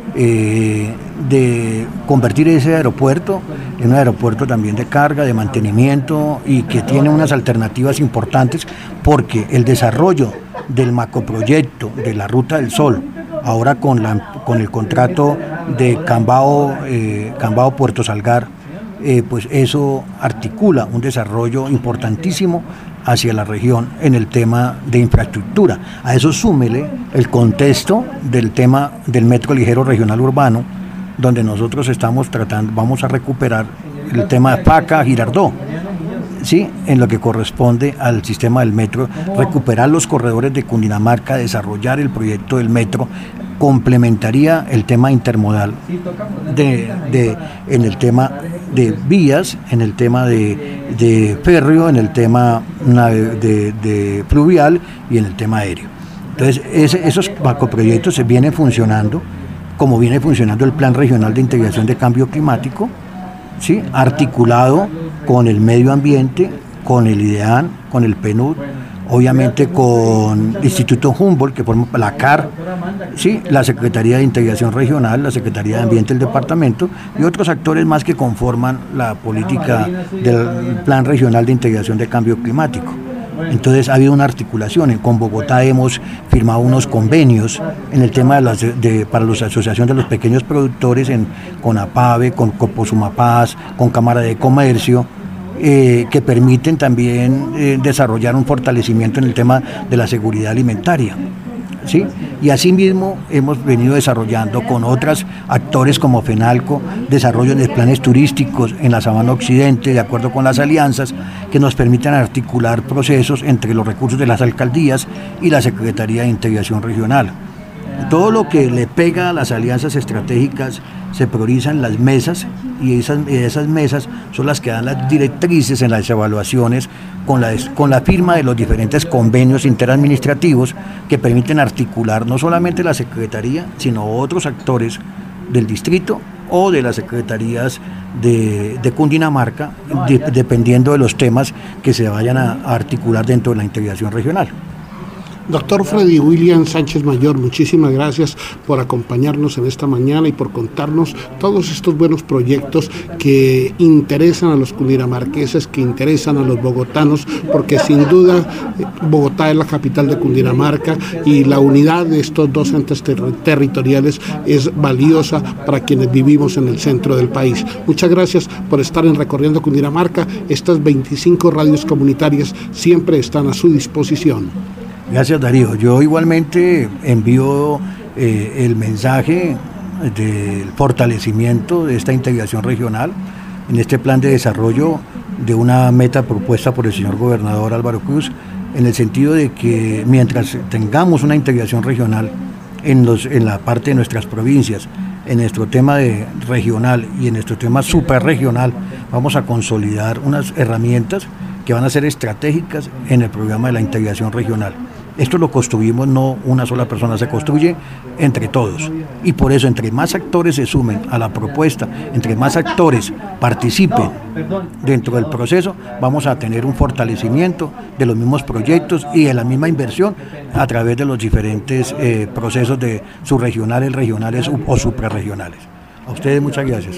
eh, de convertir ese aeropuerto en un aeropuerto también de carga, de mantenimiento, y que tiene unas alternativas importantes, porque el desarrollo del macroproyecto de la Ruta del Sol, ahora con, la, con el contrato de Cambao, eh, Cambao Puerto Salgar, eh, pues eso articula un desarrollo importantísimo hacia la región en el tema de infraestructura. A eso súmele el contexto del tema del metro ligero regional urbano, donde nosotros estamos tratando, vamos a recuperar el tema de Paca, Girardot, ¿sí?, en lo que corresponde al sistema del metro, recuperar los corredores de Cundinamarca, desarrollar el proyecto del metro, complementaría el tema intermodal de, de, en el tema de vías, en el tema de, de férreo, en el tema de, de fluvial y en el tema aéreo. Entonces, ese, esos macroproyectos se vienen funcionando, como viene funcionando el Plan Regional de Integración de Cambio Climático, ¿sí?, articulado con el medio ambiente, con el IDEAN, con el P N U D, obviamente con el Instituto Humboldt, que forma la C A R, ¿sí?, la Secretaría de Integración Regional, la Secretaría de Ambiente del Departamento y otros actores más que conforman la política del Plan Regional de Integración de Cambio Climático. Entonces ha habido una articulación. Con Bogotá hemos firmado unos convenios en el tema de las, de, para la Asociación de los Pequeños Productores, en, con APAVE, con Coposumapaz, con Cámara de Comercio, eh, que permiten también eh, desarrollar un fortalecimiento en el tema de la seguridad alimentaria. ¿sí? Y asimismo hemos venido desarrollando con otros actores como FENALCO, desarrollo de planes turísticos en la Sabana Occidente, de acuerdo con las alianzas que nos permiten articular procesos entre los recursos de las alcaldías y la Secretaría de Integración Regional. Todo lo que le pega a las alianzas estratégicas se priorizan las mesas y esas, esas mesas son las que dan las directrices en las evaluaciones con la, con la firma de los diferentes convenios interadministrativos que permiten articular no solamente la Secretaría, sino otros actores del distrito o de las secretarías de, de Cundinamarca, de, dependiendo de los temas que se vayan a, a articular dentro de la integración regional. Doctor Freddy William Sánchez Mayor, muchísimas gracias por acompañarnos en esta mañana y por contarnos todos estos buenos proyectos que interesan a los cundinamarqueses, que interesan a los bogotanos, porque sin duda Bogotá es la capital de Cundinamarca y la unidad de estos dos entes ter- territoriales es valiosa para quienes vivimos en el centro del país. Muchas gracias por estar en Recorriendo Cundinamarca. Estas veinticinco radios comunitarias siempre están a su disposición. Gracias, Darío. Yo igualmente envío eh, el mensaje del fortalecimiento de esta integración regional en este plan de desarrollo de una meta propuesta por el señor gobernador Álvaro Cruz, en el sentido de que mientras tengamos una integración regional en, los, en la parte de nuestras provincias, en nuestro tema de regional y en nuestro tema superregional, vamos a consolidar unas herramientas que van a ser estratégicas en el programa de la integración regional. Esto lo construimos, no una sola persona, se construye entre todos. Y por eso, entre más actores se sumen a la propuesta, entre más actores participen dentro del proceso, vamos a tener un fortalecimiento de los mismos proyectos y de la misma inversión a través de los diferentes eh, procesos de subregionales, regionales o suprarregionales. A ustedes muchas gracias.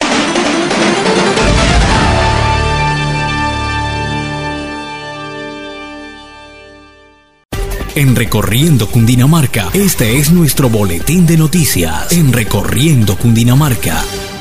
En Recorriendo Cundinamarca, este es nuestro boletín de noticias. En Recorriendo Cundinamarca.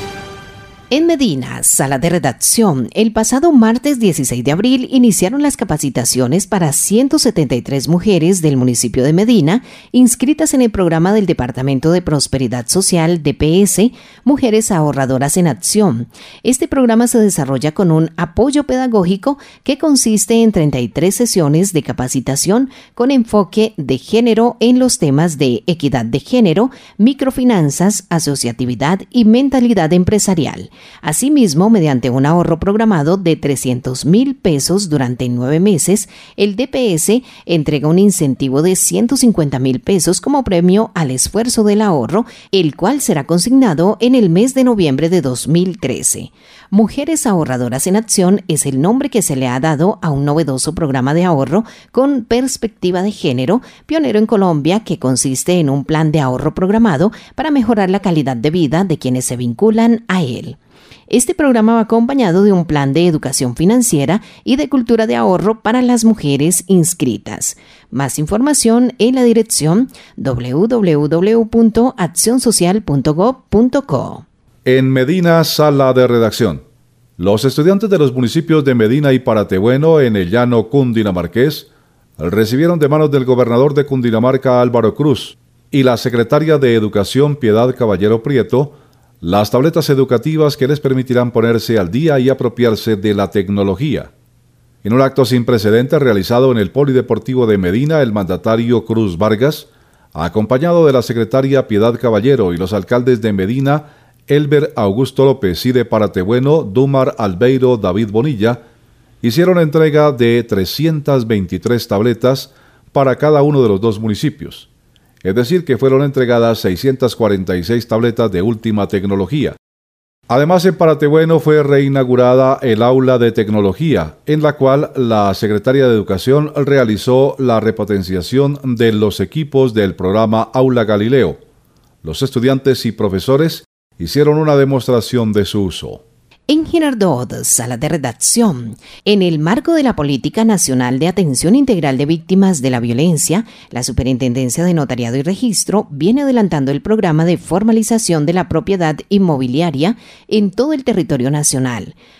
En Medina, sala de redacción, el pasado martes dieciséis de abril iniciaron las capacitaciones para ciento setenta y tres mujeres del municipio de Medina inscritas en el programa del Departamento de Prosperidad Social D P S, Mujeres Ahorradoras en Acción. Este programa se desarrolla con un apoyo pedagógico que consiste en treinta y tres sesiones de capacitación con enfoque de género en los temas de equidad de género, microfinanzas, asociatividad y mentalidad empresarial. Asimismo, mediante un ahorro programado de trescientos mil pesos durante nueve meses, el D P S entrega un incentivo de ciento cincuenta mil pesos como premio al esfuerzo del ahorro, el cual será consignado en el mes de noviembre de dos mil trece. Mujeres Ahorradoras en Acción es el nombre que se le ha dado a un novedoso programa de ahorro con perspectiva de género, pionero en Colombia, que consiste en un plan de ahorro programado para mejorar la calidad de vida de quienes se vinculan a él. Este programa va acompañado de un plan de educación financiera y de cultura de ahorro para las mujeres inscritas. Más información en la dirección doble u doble u doble u punto acción social punto gob punto co. En Medina, sala de redacción. Los estudiantes de los municipios de Medina y Paratebueno, en el llano cundinamarqués, recibieron de manos del gobernador de Cundinamarca, Álvaro Cruz, y la secretaria de Educación, Piedad Caballero Prieto, las tabletas educativas que les permitirán ponerse al día y apropiarse de la tecnología. En un acto sin precedentes realizado en el Polideportivo de Medina, el mandatario Cruz Vargas, acompañado de la secretaria Piedad Caballero y los alcaldes de Medina, Elber Augusto López, y de Paratebueno, Dumar Albeiro David Bonilla, hicieron entrega de trescientas veintitrés tabletas para cada uno de los dos municipios. Es decir, que fueron entregadas seiscientas cuarenta y seis tabletas de última tecnología. Además, en Paratebueno fue reinaugurada el aula de tecnología, en la cual la Secretaría de Educación realizó la repotenciación de los equipos del programa Aula Galileo. Los estudiantes y profesores hicieron una demostración de su uso. En Girardot, sala de redacción. En el marco de la Política Nacional de Atención Integral de Víctimas de la Violencia, la Superintendencia de Notariado y Registro viene adelantando el programa de formalización de la propiedad inmobiliaria en todo el territorio nacional.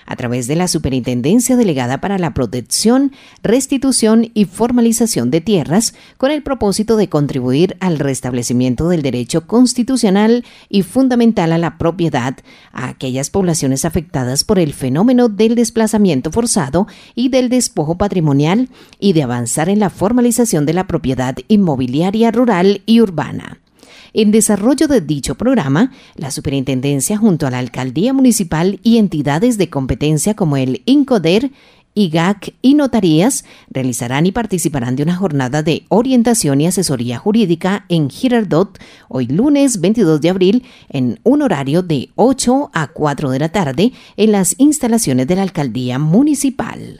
a través de la Superintendencia Delegada para la Protección, Restitución y Formalización de Tierras, con el propósito de contribuir al restablecimiento del derecho constitucional y fundamental a la propiedad a aquellas poblaciones afectadas por el fenómeno del desplazamiento forzado y del despojo patrimonial, y de avanzar en la formalización de la propiedad inmobiliaria rural y urbana. En desarrollo de dicho programa, la Superintendencia, junto a la Alcaldía Municipal y entidades de competencia como el INCODER, I G A C y notarías, realizarán y participarán de una jornada de orientación y asesoría jurídica en Girardot, hoy lunes veintidós de abril, en un horario de ocho a cuatro de la tarde, en las instalaciones de la Alcaldía Municipal.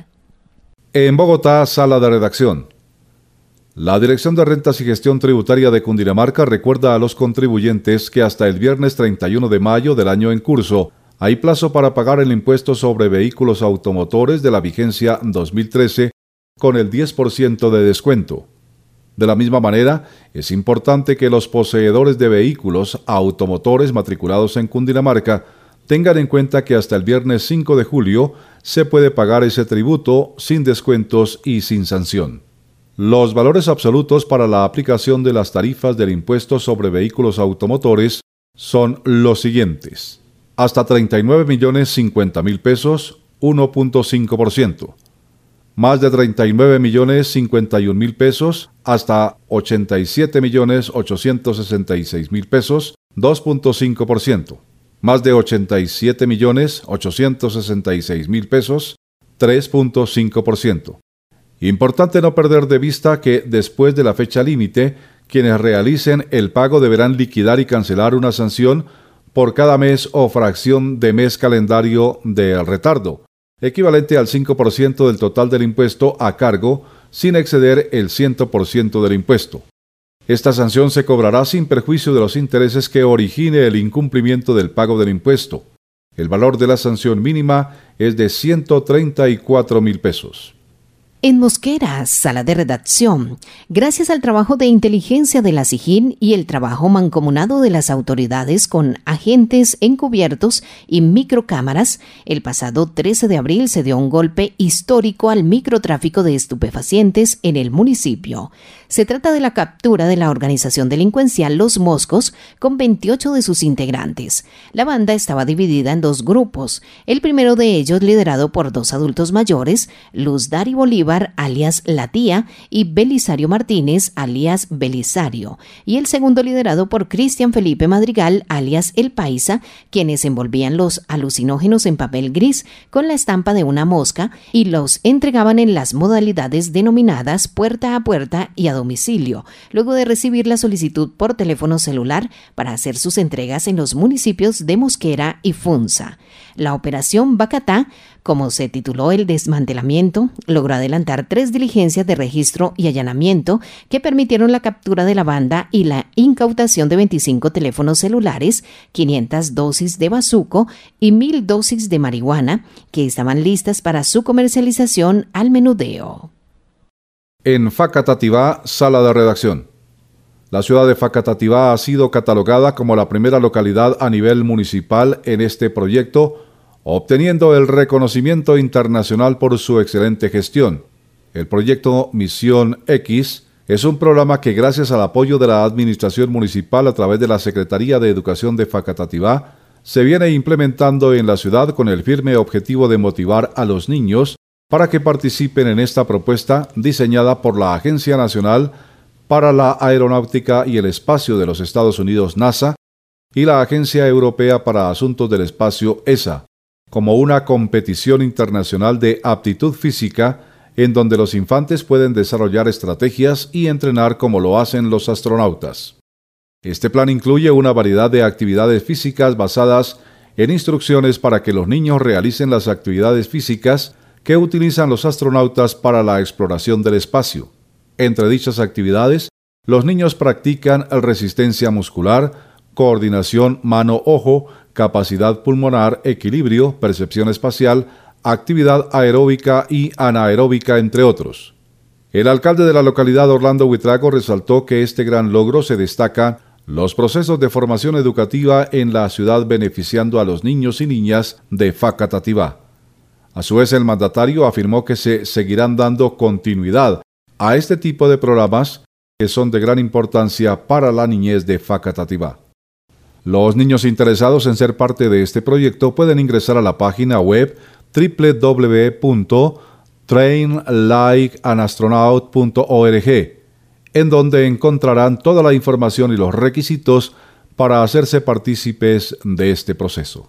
En Bogotá, sala de redacción. La Dirección de Rentas y Gestión Tributaria de Cundinamarca recuerda a los contribuyentes que hasta el viernes treinta y uno de mayo del año en curso hay plazo para pagar el impuesto sobre vehículos automotores de la vigencia dos mil trece con el diez por ciento de descuento. De la misma manera, es importante que los poseedores de vehículos automotores matriculados en Cundinamarca tengan en cuenta que hasta el viernes cinco de julio se puede pagar ese tributo sin descuentos y sin sanción. Los valores absolutos para la aplicación de las tarifas del impuesto sobre vehículos automotores son los siguientes: hasta treinta y nueve millones cincuenta mil pesos, uno punto cinco por ciento; más de treinta y nueve millones cincuenta y un mil pesos, hasta ochenta y siete millones ochocientos sesenta y seis mil pesos, dos punto cinco por ciento; más de ochenta y siete millones ochocientos sesenta y seis mil pesos, tres punto cinco por ciento. Importante no perder de vista que después de la fecha límite, quienes realicen el pago deberán liquidar y cancelar una sanción por cada mes o fracción de mes calendario del retardo, equivalente al cinco por ciento del total del impuesto a cargo, sin exceder el cien por ciento del impuesto. Esta sanción se cobrará sin perjuicio de los intereses que origine el incumplimiento del pago del impuesto. El valor de la sanción mínima es de ciento treinta y cuatro mil pesos. En Mosquera, sala de redacción, gracias al trabajo de inteligencia de la SIJIN y el trabajo mancomunado de las autoridades con agentes encubiertos y microcámaras, el pasado trece de abril se dio un golpe histórico al microtráfico de estupefacientes en el municipio. Se trata de la captura de la organización delincuencial Los Moscos con veintiocho de sus integrantes. La banda estaba dividida en dos grupos, el primero de ellos liderado por dos adultos mayores, Luz Dari Bolívar, alias La Tía, y Belisario Martínez, alias Belisario, y el segundo liderado por Cristian Felipe Madrigal, alias El Paisa, quienes envolvían los alucinógenos en papel gris con la estampa de una mosca y los entregaban en las modalidades denominadas puerta a puerta y a domicilio, luego de recibir la solicitud por teléfono celular para hacer sus entregas en los municipios de Mosquera y Funza. La operación Bacatá, como se tituló el desmantelamiento, logró adelantar tres diligencias de registro y allanamiento que permitieron la captura de la banda y la incautación de veinticinco teléfonos celulares, quinientas dosis de bazuco y mil dosis de marihuana que estaban listas para su comercialización al menudeo. En Facatativá, sala de redacción. La ciudad de Facatativá ha sido catalogada como la primera localidad a nivel municipal en este proyecto, obteniendo el reconocimiento internacional por su excelente gestión. El proyecto Misión X es un programa que, gracias al apoyo de la Administración Municipal a través de la Secretaría de Educación de Facatativá, se viene implementando en la ciudad con el firme objetivo de motivar a los niños para que participen en esta propuesta diseñada por la Agencia Nacional para la Aeronáutica y el Espacio de los Estados Unidos, NASA, y la Agencia Europea para Asuntos del Espacio, E S A, como una competición internacional de aptitud física en donde los infantes pueden desarrollar estrategias y entrenar como lo hacen los astronautas. Este plan incluye una variedad de actividades físicas basadas en instrucciones para que los niños realicen las actividades físicas que utilizan los astronautas para la exploración del espacio. Entre dichas actividades, los niños practican resistencia muscular, coordinación mano-ojo, capacidad pulmonar, equilibrio, percepción espacial, actividad aeróbica y anaeróbica, entre otros. El alcalde de la localidad, Orlando Huitrago, resaltó que este gran logro se destaca los procesos de formación educativa en la ciudad beneficiando a los niños y niñas de Facatativá. A su vez, el mandatario afirmó que se seguirán dando continuidad a este tipo de programas que son de gran importancia para la niñez de Facatativá. Los niños interesados en ser parte de este proyecto pueden ingresar a la página web doble u doble u doble u punto train like an astronaut punto org, en donde encontrarán toda la información y los requisitos para hacerse partícipes de este proceso.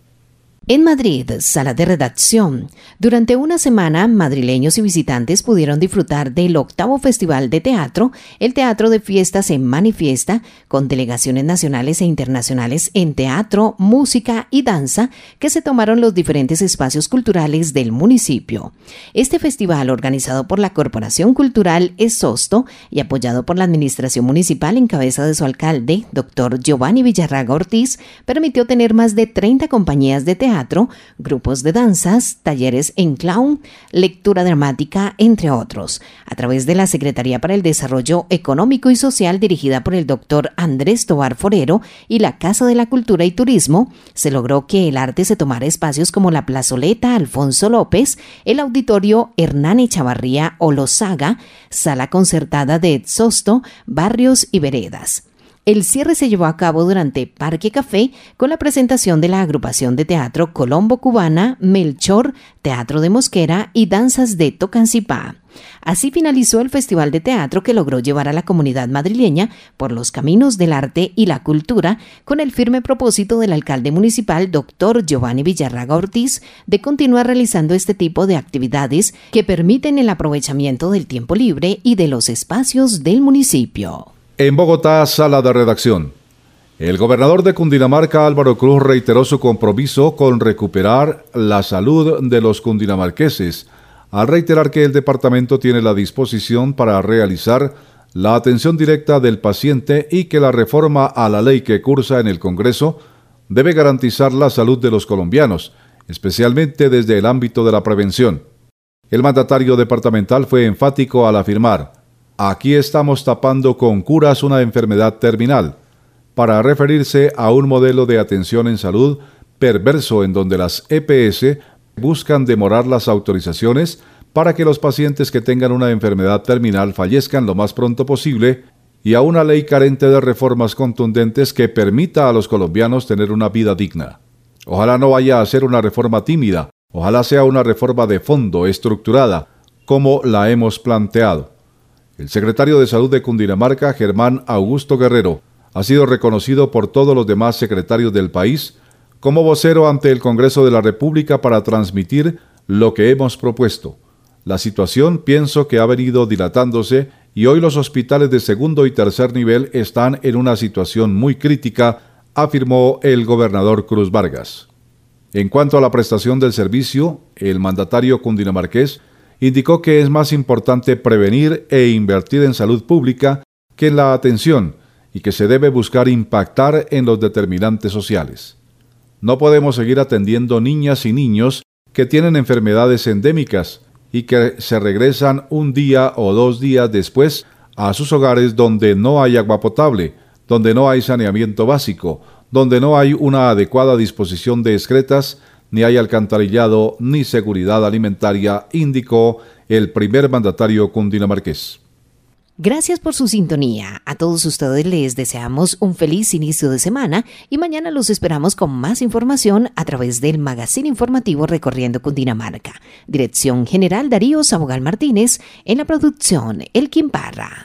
En Madrid, sala de redacción. Durante una semana, madrileños y visitantes pudieron disfrutar del octavo Festival de Teatro. El Teatro de Fiesta se manifiesta con delegaciones nacionales e internacionales en teatro, música y danza que se tomaron los diferentes espacios culturales del municipio. Este festival, organizado por la Corporación Cultural Esosto y apoyado por la Administración Municipal en cabeza de su alcalde, doctor Giovanni Villarraga Ortiz, permitió tener más de treinta compañías de teatro, grupos de danzas, talleres en clown, lectura dramática, entre otros. A través de la Secretaría para el Desarrollo Económico y Social, dirigida por el doctor Andrés Tobar Forero, y la Casa de la Cultura y Turismo, se logró que el arte se tomara espacios como la Plazoleta Alfonso López, el Auditorio Hernán Echavarría Olosaga, Sala Concertada de Etsosto, Barrios y Veredas. El cierre se llevó a cabo durante Parque Café con la presentación de la agrupación de teatro Colombo Cubana, Melchor, Teatro de Mosquera y Danzas de Tocancipá. Así finalizó el Festival de Teatro, que logró llevar a la comunidad madrileña por los caminos del arte y la cultura, con el firme propósito del alcalde municipal, doctor Giovanni Villarraga Ortiz, de continuar realizando este tipo de actividades que permiten el aprovechamiento del tiempo libre y de los espacios del municipio. En Bogotá, sala de redacción. El gobernador de Cundinamarca, Álvaro Cruz, reiteró su compromiso con recuperar la salud de los cundinamarqueses, al reiterar que el departamento tiene la disposición para realizar la atención directa del paciente y que la reforma a la ley que cursa en el Congreso debe garantizar la salud de los colombianos, especialmente desde el ámbito de la prevención. El mandatario departamental fue enfático al afirmar: aquí estamos tapando con curas una enfermedad terminal, para referirse a un modelo de atención en salud perverso en donde las E P S buscan demorar las autorizaciones para que los pacientes que tengan una enfermedad terminal fallezcan lo más pronto posible, y a una ley carente de reformas contundentes que permita a los colombianos tener una vida digna. Ojalá no vaya a ser una reforma tímida, ojalá sea una reforma de fondo, estructurada, como la hemos planteado. El secretario de Salud de Cundinamarca, Germán Augusto Guerrero, ha sido reconocido por todos los demás secretarios del país como vocero ante el Congreso de la República para transmitir lo que hemos propuesto. La situación, pienso que ha venido dilatándose, y hoy los hospitales de segundo y tercer nivel están en una situación muy crítica, afirmó el gobernador Cruz Vargas. En cuanto a la prestación del servicio, el mandatario cundinamarqués indicó que es más importante prevenir e invertir en salud pública que en la atención, y que se debe buscar impactar en los determinantes sociales. No podemos seguir atendiendo niñas y niños que tienen enfermedades endémicas y que se regresan un día o dos días después a sus hogares donde no hay agua potable, donde no hay saneamiento básico, donde no hay una adecuada disposición de excretas, ni hay alcantarillado ni seguridad alimentaria, indicó el primer mandatario cundinamarqués. Gracias por su sintonía. A todos ustedes les deseamos un feliz inicio de semana y mañana los esperamos con más información a través del magazine informativo Recorriendo Cundinamarca. Dirección General Darío Sabogal Martínez, en la producción Elkin Parra.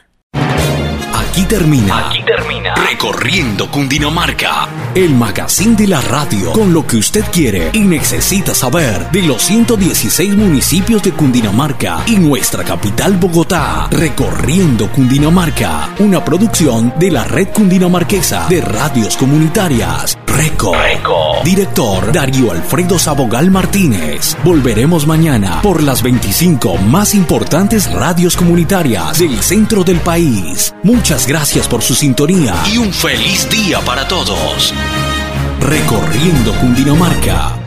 Aquí termina, Aquí termina Recorriendo Cundinamarca, el magazine de la radio, con lo que usted quiere y necesita saber de los ciento dieciséis municipios de Cundinamarca y nuestra capital Bogotá. Recorriendo Cundinamarca, una producción de la Red Cundinamarquesa de Radios Comunitarias. Reco. Reco. Director Darío Alfredo Sabogal Martínez. Volveremos mañana por las veinticinco más importantes radios comunitarias del centro del país. Muchas gracias por su sintonía y un feliz día para todos. Recorriendo Cundinamarca.